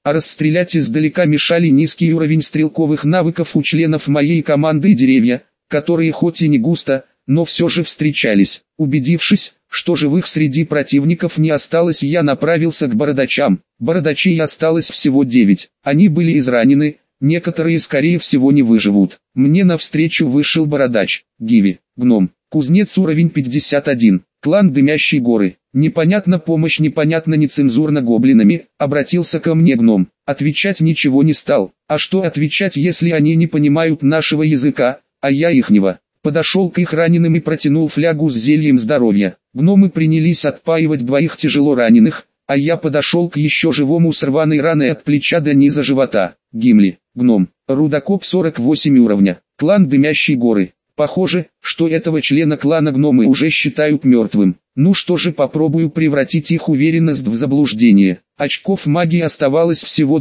а расстрелять издалека мешали низкий уровень стрелковых навыков у членов моей команды и деревья, которые хоть и не густо, но все же встречались. Убедившись, что живых среди противников не осталось, я направился к бородачам. Бородачей осталось всего 9, они были изранены, некоторые скорее всего не выживут. Мне навстречу вышел бородач, Гиви, гном, кузнец уровень 51, клан Дымящие горы. Непонятно помощь, непонятно нецензурно гоблинами, обратился ко мне гном. Отвечать ничего не стал. А что отвечать, если они не понимают нашего языка, а я ихнего? Подошел к их раненым и протянул флягу с зельем здоровья. Гномы принялись отпаивать 2 тяжело раненых, а я подошел к еще живому с рваной раной от плеча до низа живота. Гимли, гном, рудокоп 48 уровня, клан Дымящие горы. Похоже, что этого члена клана гномы уже считают мертвым. Ну что же, попробую превратить их уверенность в заблуждение. Очков магии оставалось всего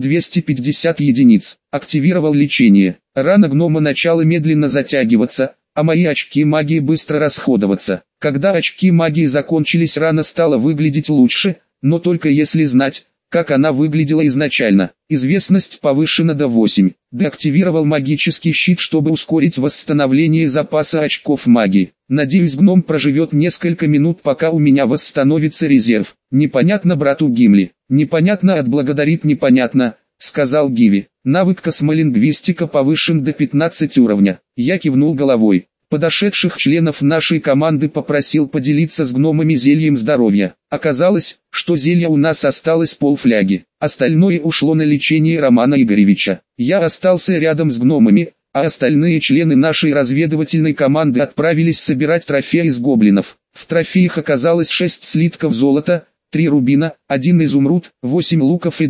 250 единиц. Активировал лечение. Рана гнома начала медленно затягиваться, а мои очки магии быстро расходоваться. Когда очки магии закончились, рана стала выглядеть лучше, но только если знать, как она выглядела изначально. Известность повышена до 8. Деактивировал магический щит, чтобы ускорить восстановление запаса очков магии. Надеюсь, гном проживет несколько минут, пока у меня восстановится резерв. Непонятно брату Гимли. Непонятно отблагодарит непонятно, сказал Гиви. Навык космолингвистика повышен до 15 уровня. Я кивнул головой. Подошедших членов нашей команды попросил поделиться с гномами зельем здоровья. Оказалось, что зелья у нас осталось полфляги. Остальное ушло на лечение Романа Игоревича. Я остался рядом с гномами, а остальные члены нашей разведывательной команды отправились собирать трофеи из гоблинов. В трофеях оказалось 6 слитков золота, 3 рубина, 1 изумруд, 8 луков и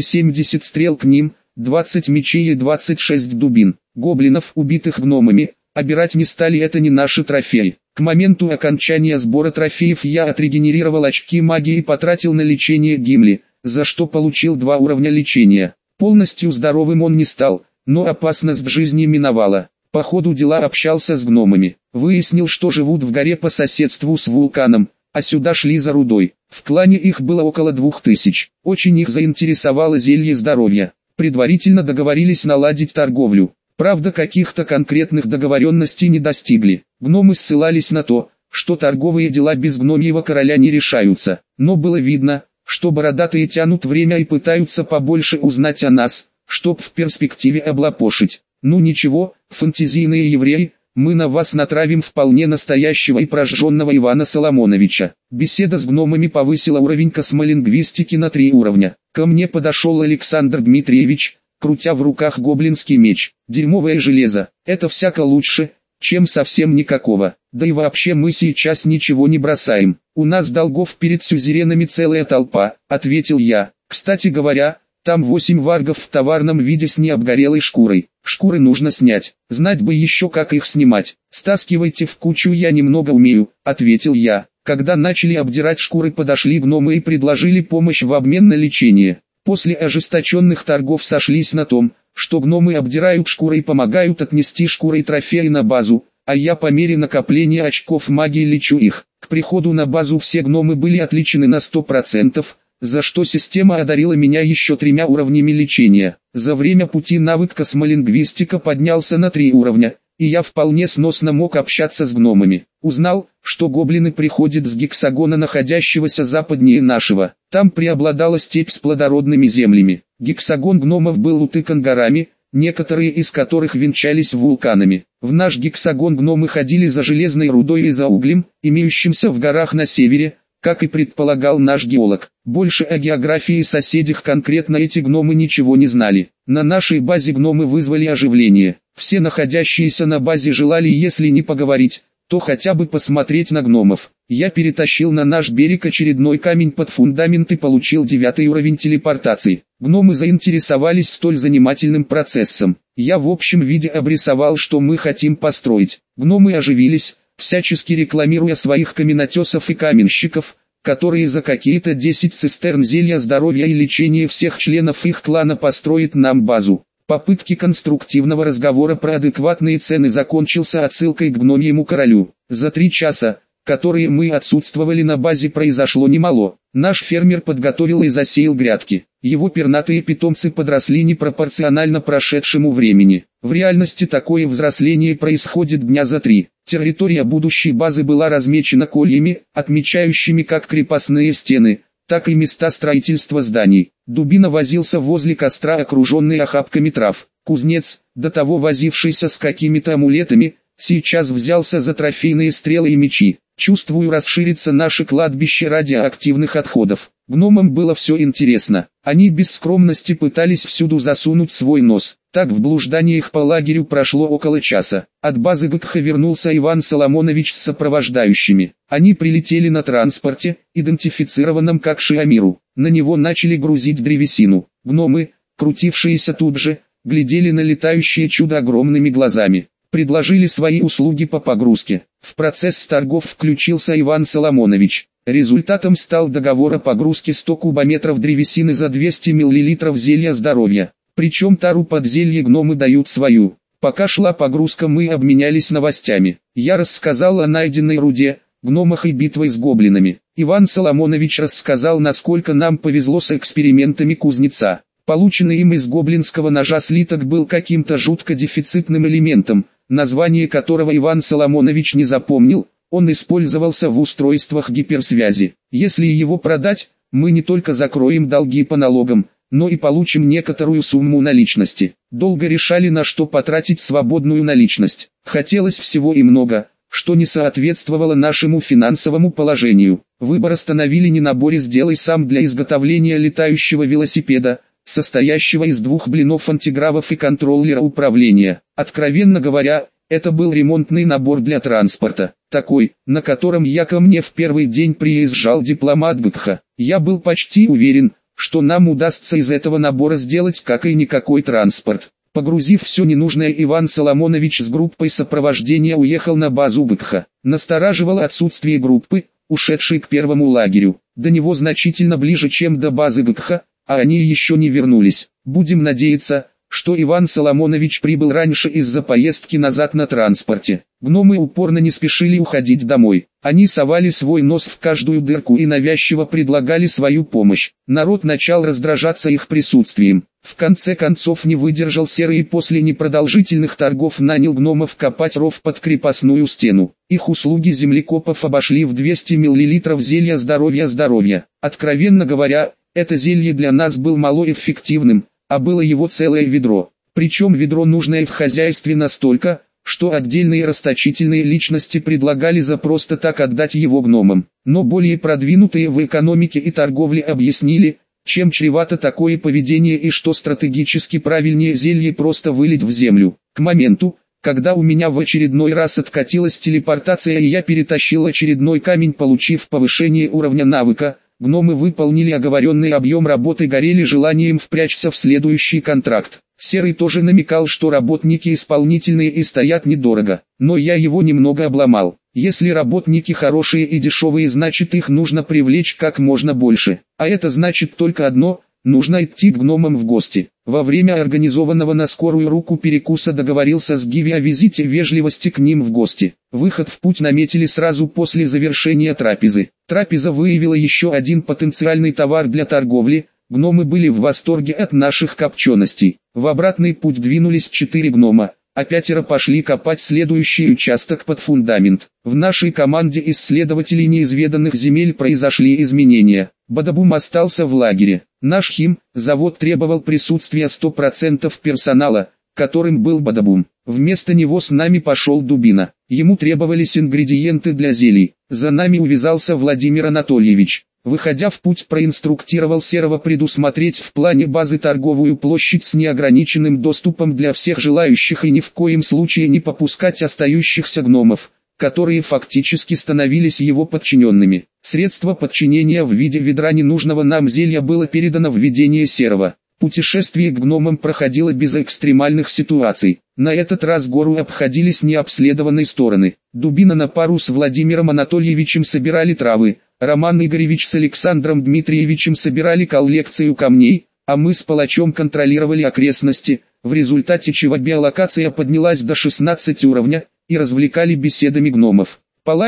270 стрел к ним, 20 мечей и 26 дубин. Гоблинов, убитых гномами, обирать не стали, это не наши трофеи. К моменту окончания сбора трофеев я отрегенерировал очки магии и потратил на лечение Гимли, за что получил 2 уровня лечения. Полностью здоровым он не стал, но опасность жизни миновала. По ходу дела общался с гномами. Выяснил, что живут в горе по соседству с вулканом, а сюда шли за рудой. В клане их было около 2000. Очень их заинтересовало зелье здоровья. Предварительно договорились наладить торговлю. Правда, каких-то конкретных договоренностей не достигли. Гномы ссылались на то, что торговые дела без гномьего короля не решаются. Но было видно, что бородатые тянут время и пытаются побольше узнать о нас, чтоб в перспективе облапошить. Ну ничего, фантазийные евреи, мы на вас натравим вполне настоящего и прожженного Ивана Соломоновича. Беседа с гномами повысила уровень космолингвистики на 3 уровня. Ко мне подошел Александр Дмитриевич, крутя в руках гоблинский меч. Дерьмовое железо, это всяко лучше, чем совсем никакого. Да и вообще мы сейчас ничего не бросаем. У нас долгов перед сюзеренами целая толпа, ответил я. Кстати говоря, там 8 варгов в товарном виде с необгорелой шкурой. Шкуры нужно снять, знать бы еще как их снимать. Стаскивайте в кучу, я немного умею, ответил я. Когда начали обдирать шкуры, подошли гномы и предложили помощь в обмен на лечение. После ожесточенных торгов сошлись на том, что гномы обдирают шкуры и помогают отнести шкуры и трофеи на базу, а я по мере накопления очков магии лечу их. К приходу на базу все гномы были отличены на 100%, за что система одарила меня еще 3 уровнями лечения. За время пути навык космолингвистика поднялся на 3 уровня, и я вполне сносно мог общаться с гномами. Узнал, что гоблины приходят с гексагона, находящегося западнее нашего. Там преобладала степь с плодородными землями. Гексагон гномов был утыкан горами, некоторые из которых венчались вулканами. В наш гексагон гномы ходили за железной рудой и за углем, имеющимся в горах на севере, как и предполагал наш геолог. Больше о географии и соседях конкретно эти гномы ничего не знали. На нашей базе гномы вызвали оживление. Все находящиеся на базе желали, если не поговорить, то хотя бы посмотреть на гномов. Я перетащил на наш берег очередной камень под фундамент и получил 9 уровень телепортации. Гномы заинтересовались столь занимательным процессом. Я в общем виде обрисовал, что мы хотим построить. Гномы оживились, всячески рекламируя своих каменотесов и каменщиков, которые за какие-то 10 цистерн зелья здоровья и лечения всех членов их клана построят нам базу. Попытки конструктивного разговора про адекватные цены закончился отсылкой к гномьему королю. За 3 часа, которые мы отсутствовали на базе, произошло немало. Наш фермер подготовил и засеял грядки. Его пернатые питомцы подросли непропорционально прошедшему времени. В реальности такое взросление происходит дня за 3. Территория будущей базы была размечена кольями, отмечающими как крепостные стены, так и места строительства зданий. Дубина возился возле костра, окруженный охапками трав. Кузнец, до того возившийся с какими-то амулетами, сейчас взялся за трофейные стрелы и мечи. Чувствую, расширится наше кладбище радиоактивных отходов. Гномам было все интересно. Они без скромности пытались всюду засунуть свой нос. Так в блужданиях по лагерю прошло около часа. От базы ГКХ вернулся Иван Соломонович с сопровождающими. Они прилетели на транспорте, идентифицированном как Шиамиру. На него начали грузить древесину. Гномы, крутившиеся тут же, глядели на летающее чудо огромными глазами. Предложили свои услуги по погрузке. В процесс торгов включился Иван Соломонович. Результатом стал договор о погрузке 100 кубометров древесины за 200 мл зелья здоровья. Причем тару под зелье гномы дают свою. Пока шла погрузка, мы обменялись новостями. Я рассказал о найденной руде, гномах и битве с гоблинами. Иван Соломонович рассказал, насколько нам повезло с экспериментами кузнеца. Полученный им из гоблинского ножа слиток был каким-то жутко дефицитным элементом, название которого Иван Соломонович не запомнил. Он использовался в устройствах гиперсвязи. Если его продать, мы не только закроем долги по налогам, но и получим некоторую сумму наличности. Долго решали, на что потратить свободную наличность. Хотелось всего и много, что не соответствовало нашему финансовому положению. Выбор остановили на наборе «Сделай сам» для изготовления летающего велосипеда, состоящего из 2 блинов антигравов и контроллера управления. Откровенно говоря, это был ремонтный набор для транспорта, такой, на котором я ко мне в первый день приезжал дипломат ГКХ. Я был почти уверен, что нам удастся из этого набора сделать какой-никакой транспорт. Погрузив все ненужное, Иван Соломонович с группой сопровождения уехал на базу ГКХ. Настораживало отсутствие группы, ушедшей к первому лагерю. До него значительно ближе, чем до базы ГКХ, а они еще не вернулись. Будем надеяться, что Иван Соломонович прибыл раньше из-за поездки назад на транспорте. Гномы упорно не спешили уходить домой. Они совали свой нос в каждую дырку и навязчиво предлагали свою помощь. Народ начал раздражаться их присутствием. В конце концов не выдержал Серый и после непродолжительных торгов нанял гномов копать ров под крепостную стену. Их услуги землекопов обошли в 200 мл зелья здоровья. Откровенно говоря, это зелье для нас было малоэффективным, а было его целое ведро. Причем ведро, нужное в хозяйстве настолько, что отдельные расточительные личности предлагали за просто так отдать его гномам. Но более продвинутые в экономике и торговле объяснили, чем чревато такое поведение и что стратегически правильнее зелье просто вылить в землю. К моменту, когда у меня в очередной раз откатилась телепортация и я перетащил очередной камень, получив повышение уровня навыка, гномы выполнили оговоренный объем работы, горели желанием впрячься в следующий контракт. Серый тоже намекал, что работники исполнительные и стоят недорого, но я его немного обломал. Если работники хорошие и дешевые, значит их нужно привлечь как можно больше. А это значит только одно: нужно идти к гномам в гости. Во время организованного на скорую руку перекуса договорился с Гиви о визите вежливости к ним в гости. Выход в путь наметили сразу после завершения трапезы. Трапеза выявила еще один потенциальный товар для торговли. Гномы были в восторге от наших копченостей. В обратный путь двинулись 4 гнома, а 5 пошли копать следующий участок под фундамент. В нашей команде исследователей неизведанных земель произошли изменения. Бадабум остался в лагере. Наш химзавод требовал присутствия 100% персонала, которым был Бадабум. Вместо него с нами пошел Дубина. Ему требовались ингредиенты для зелий. За нами увязался Владимир Анатольевич. Выходя в путь, проинструктировал Серого предусмотреть в плане базы торговую площадь с неограниченным доступом для всех желающих и ни в коем случае не попускать остающихся гномов, которые фактически становились его подчиненными. Средство подчинения в виде ведра ненужного нам зелья было передано в ведение Серого. Путешествие к гномам проходило без экстремальных ситуаций. На этот раз гору обходили с необследованной стороны. Дубина на пару с Владимиром Анатольевичем собирали травы, Роман Игоревич с Александром Дмитриевичем собирали коллекцию камней, а мы с Палачом контролировали окрестности, в результате чего биолокация поднялась до 16 уровня, и развлекали беседами гномов. Палач,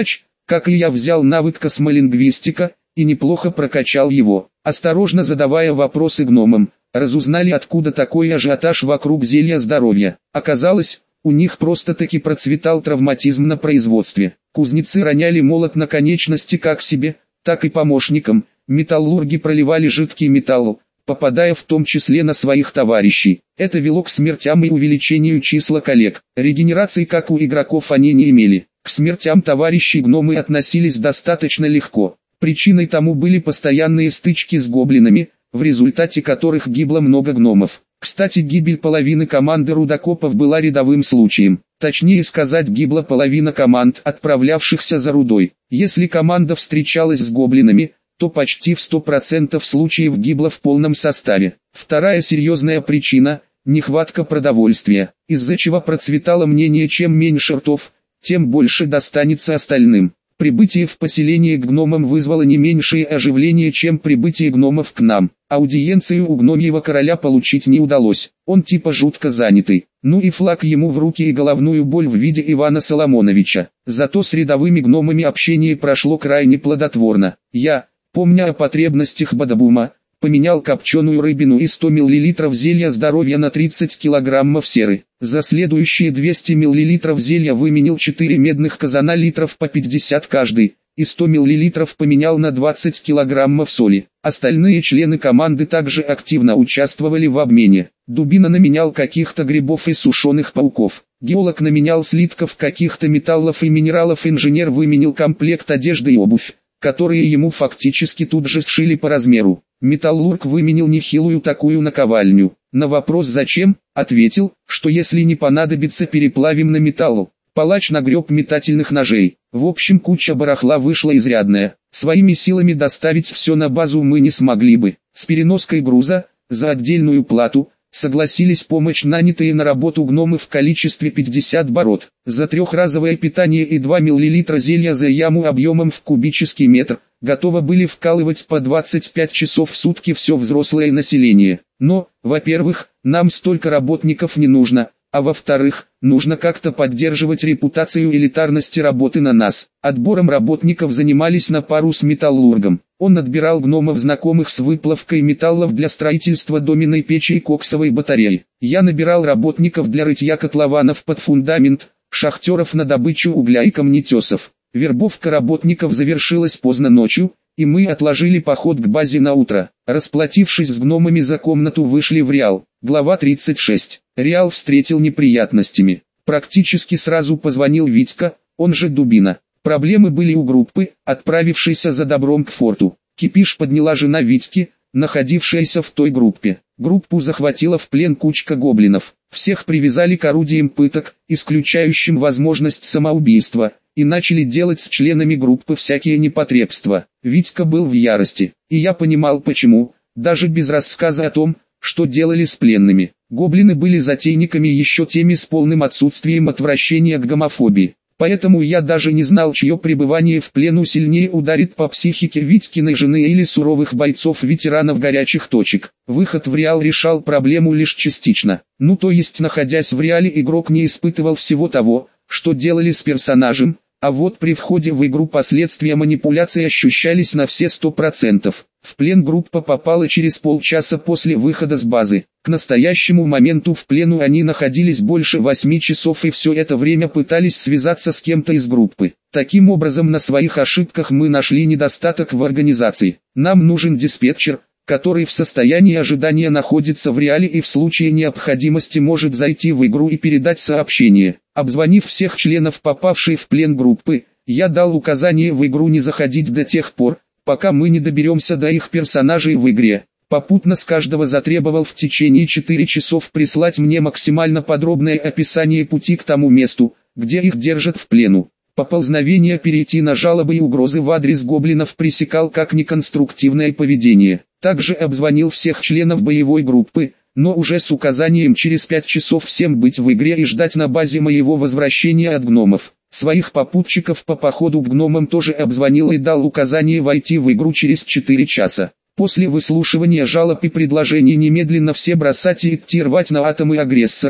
Как и я, взял навык космолингвистика и неплохо прокачал его. Осторожно задавая вопросы гномам, разузнали, откуда такой ажиотаж вокруг зелья здоровья. Оказалось, у них просто-таки процветал травматизм на производстве. Кузнецы роняли молот на конечности как себе, так и помощникам. Металлурги проливали жидкий металл, попадая в том числе на своих товарищей. Это вело к смертям и увеличению числа коллег. Регенерации, как у игроков, они не имели. К смертям товарищей гномы относились достаточно легко. Причиной тому были постоянные стычки с гоблинами, в результате которых гибло много гномов. Кстати, гибель половины команды рудокопов была рядовым случаем. Точнее сказать, гибла половина команд, отправлявшихся за рудой. Если команда встречалась с гоблинами, то почти в 100% случаев гибла в полном составе. Вторая серьезная причина – нехватка продовольствия, из-за чего процветало мнение: чем меньше ртов, тем больше достанется остальным. Прибытие в поселение к гномам вызвало не меньшее оживление, чем прибытие гномов к нам. Аудиенцию у гномьего короля получить не удалось, он типа жутко занятый. Ну и флаг ему в руки и головную боль в виде Ивана Соломоновича. Зато с рядовыми гномами общение прошло крайне плодотворно. Я, помня о потребностях Бадабума, поменял копченую рыбину и 100 мл зелья здоровья на 30 кг серы. За следующие 200 мл зелья выменил 4 медных казана литров по 50 каждый, и 100 мл поменял на 20 кг соли. Остальные члены команды также активно участвовали в обмене. Дубина наменял каких-то грибов и сушеных пауков. Геолог наменял слитков каких-то металлов и минералов. Инженер выменил комплект одежды и обувь, которые ему фактически тут же сшили по размеру. Металлург выменил нехилую такую наковальню. На вопрос «зачем?» ответил, что если не понадобится, переплавим на металл. Палач нагреб метательных ножей. В общем, куча барахла вышла изрядная. Своими силами доставить все на базу мы не смогли бы. С переноской груза, за отдельную плату, согласились помочь нанятые на работу гномы в количестве 50 бород. За трехразовое питание и 2 мл зелья за яму объемом в кубический метр, готовы были вкалывать по 25 часов в сутки все взрослое население. Но, во-первых, нам столько работников не нужно, а во-вторых, нужно как-то поддерживать репутацию элитарности работы на нас. Отбором работников занимались на пару с металлургом. Он отбирал гномов, знакомых с выплавкой металлов для строительства доменной печи и коксовой батареи. Я набирал работников для рытья котлованов под фундамент, шахтеров на добычу угля и камнетесов. Вербовка работников завершилась поздно ночью, и мы отложили поход к базе на утро. Расплатившись с гномами за комнату, вышли в Реал. Глава 36. Реал встретил неприятностями. Практически сразу позвонил Витька, он же Дубина. Проблемы были у группы, отправившейся за добром к форту. Кипиш подняла жена Витьки, находившаяся в той группе. Группу захватила в плен кучка гоблинов. Всех привязали к орудиям пыток, исключающим возможность самоубийства, и начали делать с членами группы всякие непотребства. Витька был в ярости, и я понимал почему, даже без рассказа о том, что делали с пленными. Гоблины были затейниками, еще теми с полным отсутствием отвращения к гомофобии. Поэтому я даже не знал, чье пребывание в плену сильнее ударит по психике Витькиной жены или суровых бойцов-ветеранов горячих точек. Выход в Реал решал проблему лишь частично. Ну то есть, находясь в Реале, игрок не испытывал всего того, что делали с персонажем, а вот при входе в игру последствия манипуляций ощущались на все 100%. В плен группа попала через полчаса после выхода с базы. К настоящему моменту в плену они находились больше 8 часов и все это время пытались связаться с кем-то из группы. Таким образом, на своих ошибках мы нашли недостаток в организации. Нам нужен диспетчер, который в состоянии ожидания находится в Реале и в случае необходимости может зайти в игру и передать сообщение. Обзвонив всех членов попавшей в плен группы, я дал указание в игру не заходить до тех пор, пока мы не доберемся до их персонажей в игре. Попутно с каждого затребовал в течение 4 часов прислать мне максимально подробное описание пути к тому месту, где их держат в плену. Поползновение перейти на жалобы и угрозы в адрес гоблинов пресекал как неконструктивное поведение. Также обзвонил всех членов боевой группы, но уже с указанием через 5 часов всем быть в игре и ждать на базе моего возвращения от гномов. Своих попутчиков по походу к гномам тоже обзвонил и дал указание войти в игру через 4 часа. После выслушивания жалоб и предложений немедленно все бросать и идти рвать на атомы агрессоров,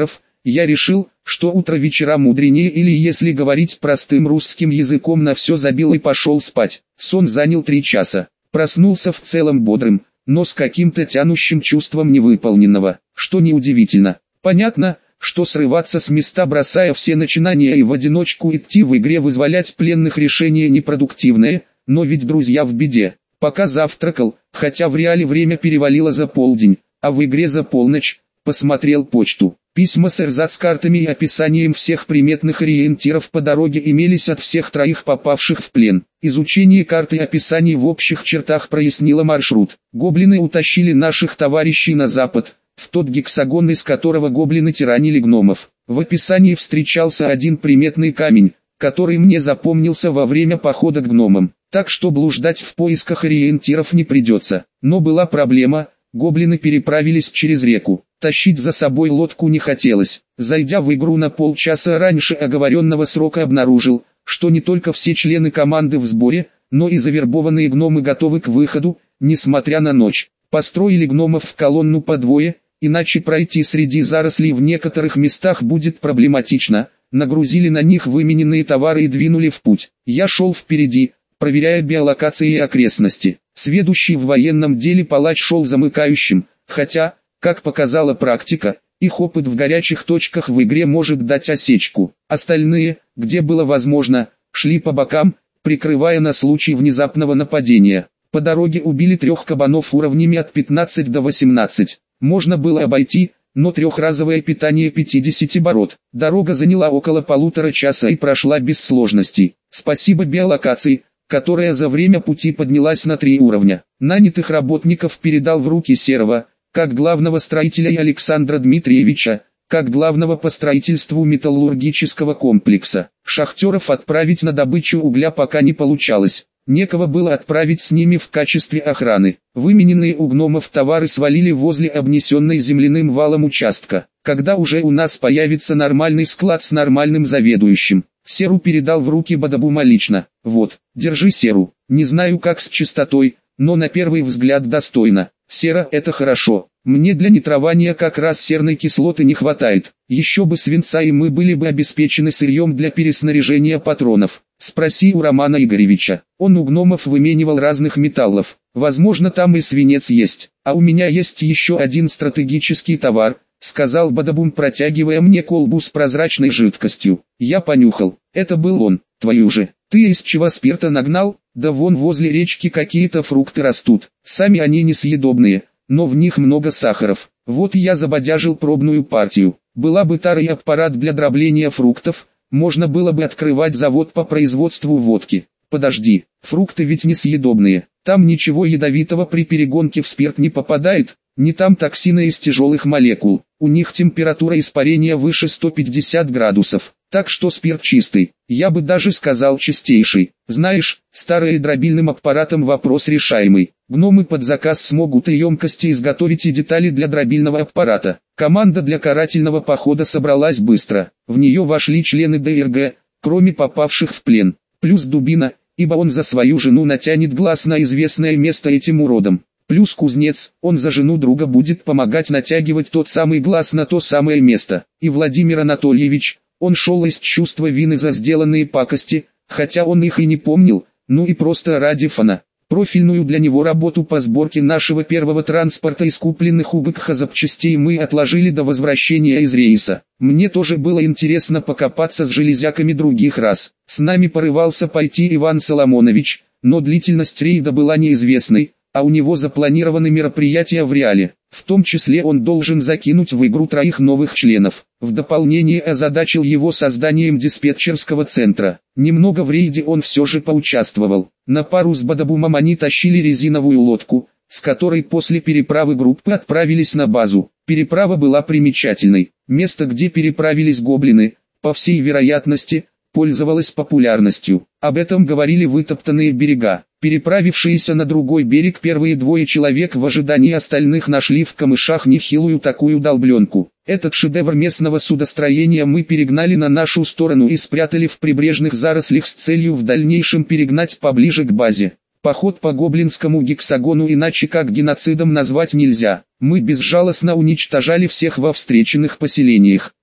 Я решил, что утро вечера мудренее, или, если говорить простым русским языком, на все забил и пошел спать. Сон занял 3 часа. Проснулся в целом бодрым, но с каким-то тянущим чувством невыполненного, что неудивительно. Понятно, что срываться с места, бросая все начинания и в одиночку идти в игре вызволять пленных, решение непродуктивное, но ведь друзья в беде. Пока завтракал, хотя в реале время перевалило за полдень, а в игре за полночь, посмотрел почту. Письма с эрзац-картами и описанием всех приметных ориентиров по дороге имелись от всех 3 попавших в плен. Изучение карты и описаний в общих чертах прояснило маршрут. Гоблины утащили наших товарищей на запад, в тот гексагон, из которого гоблины тиранили гномов. В описании встречался один приметный камень, который мне запомнился во время похода к гномам. Так что блуждать в поисках ориентиров не придется. Но была проблема, гоблины переправились через реку. Тащить за собой лодку не хотелось. Зайдя в игру на полчаса раньше оговоренного срока, обнаружил, что не только все члены команды в сборе, но и завербованные гномы готовы к выходу, несмотря на ночь. Построили гномов в колонну по 2, иначе пройти среди зарослей в некоторых местах будет проблематично. Нагрузили на них вымененные товары и двинули в путь. Я шел впереди, проверяя биолокации и окрестности. Сведущий в военном деле палач шел замыкающим, хотя, как показала практика, их опыт в горячих точках в игре может дать осечку. Остальные, где было возможно, шли по бокам, прикрывая на случай внезапного нападения. По дороге убили 3 кабанов уровнями от 15 до 18. Можно было обойти, но 3-разовое питание 50 оборот. Дорога заняла около 1,5 часа и прошла без сложностей. Спасибо биолокации, которая за время пути поднялась на 3 уровня. Нанятых работников передал в руки Серова, как главного строителя, и Александра Дмитриевича, как главного по строительству металлургического комплекса. Шахтеров отправить на добычу угля пока не получалось. Некого было отправить с ними в качестве охраны. Вымененные у гномов товары свалили возле обнесенной земляным валом участка. Когда уже у нас появится нормальный склад с нормальным заведующим? Серу передал в руки Бадабума лично. Вот, держи, Серу. Не знаю, как с чистотой, но на первый взгляд достойно. Сера — это хорошо. Мне для нитрования как раз серной кислоты не хватает. Еще бы свинца, и мы были бы обеспечены сырьем для переснаряжения патронов. Спроси у Романа Игоревича. Он у гномов выменивал разных металлов. Возможно, там и свинец есть. А у меня есть еще один стратегический товар, сказал Бадабум, протягивая мне колбу с прозрачной жидкостью. Я понюхал. Это был он. Твою же. Ты из чего спирта нагнал? Да вон возле речки какие-то фрукты растут. Сами они несъедобные, но в них много сахаров. Вот я забодяжил пробную партию. Была бы тара и аппарат для дробления фруктов, можно было бы открывать завод по производству водки. Подожди, фрукты ведь несъедобные. Там ничего ядовитого при перегонке в спирт не попадает, не там токсины из тяжелых молекул. У них температура испарения выше 150 градусов. Так что спирт чистый, я бы даже сказал чистейший. Знаешь, старым дробильным аппаратом вопрос решаемый. Гномы под заказ смогут и емкости изготовить, и детали для дробильного аппарата. Команда для карательного похода собралась быстро. В нее вошли члены ДРГ, кроме попавших в плен. Плюс Дубина, ибо он за свою жену натянет глаз на известное место этим уродом. Плюс Кузнец, он за жену друга будет помогать натягивать тот самый глаз на то самое место. И Владимир Анатольевич. Он шел из чувства вины за сделанные пакости, хотя он их и не помнил, ну и просто ради фана. Профильную для него работу по сборке нашего первого транспорта из купленных у БКХ запчастей мы отложили до возвращения из рейса. Мне тоже было интересно покопаться с железяками других рас. С нами порывался пойти Иван Соломонович, но длительность рейда была неизвестной, а у него запланированы мероприятия в реале. В том числе он должен закинуть в игру 3 новых членов. В дополнение озадачил его созданием диспетчерского центра. Немного в рейде он все же поучаствовал. На пару с Бадабумом они тащили резиновую лодку, с которой после переправы группы отправились на базу. Переправа была примечательной. Место, где переправились гоблины, по всей вероятности, пользовалось популярностью. Об этом говорили вытоптанные берега. Переправившиеся на другой берег первые 2 человек в ожидании остальных нашли в камышах нехилую такую долбленку. Этот шедевр местного судостроения мы перегнали на нашу сторону и спрятали в прибрежных зарослях с целью в дальнейшем перегнать поближе к базе. Поход по гоблинскому гексагону иначе как геноцидом назвать нельзя. Мы безжалостно уничтожали всех во встреченных поселениях.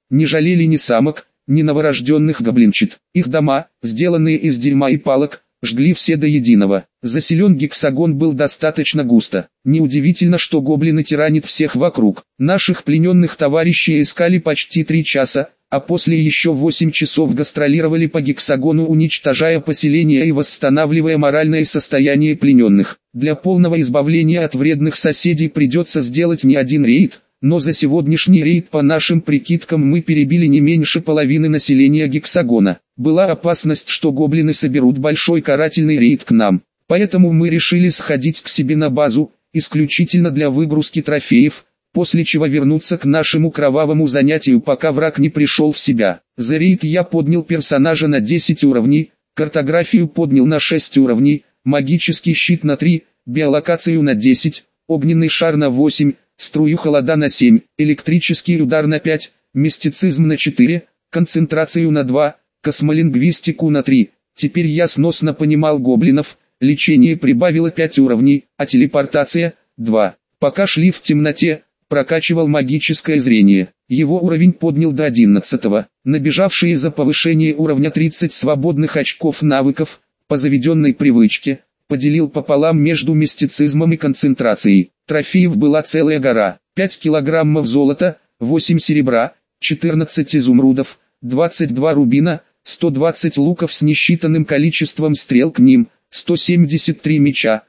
Не жалели ни самок, ни новорожденных гоблинчат. Их дома, сделанные из дерьма и палок, жгли все до единого. Заселен гексагон был достаточно густо. Неудивительно, что гоблины тиранят всех вокруг. Наших плененных товарищей искали почти 3 часа, а после еще 8 часов гастролировали по гексагону, уничтожая поселения и восстанавливая моральное состояние плененных. Для полного избавления от вредных соседей придется сделать не один рейд, но за сегодняшний рейд по нашим прикидкам мы перебили не меньше половины населения гексагона. Была опасность, что гоблины соберут большой карательный рейд к нам, поэтому мы решили сходить к себе на базу, исключительно для выгрузки трофеев, после чего вернуться к нашему кровавому занятию, пока враг не пришел в себя. За рейд я поднял персонажа на 10 уровней, картографию поднял на 6 уровней, магический щит на 3, биолокацию на 10, огненный шар на 8, струю холода на 7, электрический удар на 5, мистицизм на 4, концентрацию на 2, космолингвистику на 3. Теперь я сносно понимал гоблинов, лечение прибавило 5 уровней, а телепортация – 2. Пока шли в темноте, прокачивал магическое зрение. Его уровень поднял до 11-го. Набежавшие за повышение уровня 30 свободных очков навыков, по заведенной привычке, поделил пополам между мистицизмом и концентрацией. Трофеев была целая гора. 5 килограммов золота, 8 серебра, 14 изумрудов, 22 рубина, 120 луков с несчитанным количеством стрел к ним, 173 меча,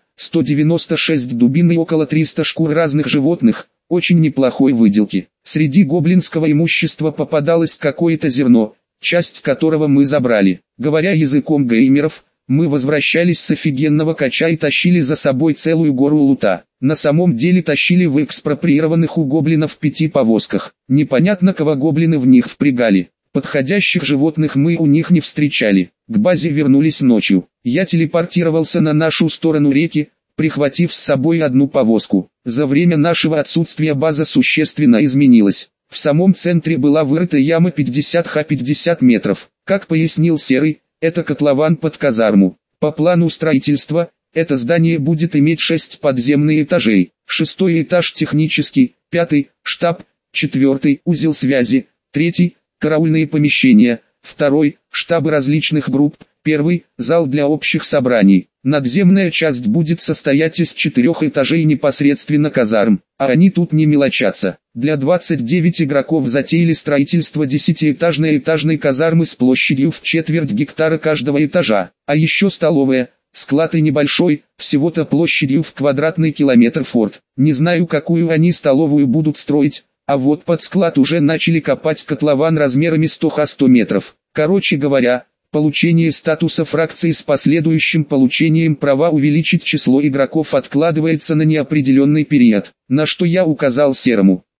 196 дубин и около 300 шкур разных животных, очень неплохой выделки. Среди гоблинского имущества попадалось какое-то зерно, часть которого мы забрали. Говоря языком геймеров, мы возвращались с офигенного кача и тащили за собой целую гору лута. На самом деле тащили в экспроприированных у гоблинов 5 повозках. Непонятно, кого гоблины в них впрягали. Подходящих животных мы у них не встречали. К базе вернулись ночью. Я телепортировался на нашу сторону реки, прихватив с собой одну повозку. За время нашего отсутствия база существенно изменилась. В самом центре была вырыта яма 50 х 50 метров. Как пояснил Серый, это котлован под казарму. По плану строительства, это здание будет иметь 6 подземных этажей. 6-й этаж технический, 5-й – штаб, 4-й – узел связи, 3-й – караульные помещения, 2-й – штабы различных групп, 1-й – зал для общих собраний. Надземная часть будет состоять из 4 этажей непосредственно казарм, а они тут не мелочатся. Для 29 игроков затеяли строительство 10-этажной этажной казармы с площадью в четверть гектара каждого этажа, а еще столовая, склад и небольшой, всего-то площадью в квадратный километр форт. Не знаю, какую они столовую будут строить, а вот под склад уже начали копать котлован размерами 100 х 100 метров. Короче говоря, получение статуса фракции с последующим получением права увеличить число игроков откладывается на неопределенный период, на что я указал Серому.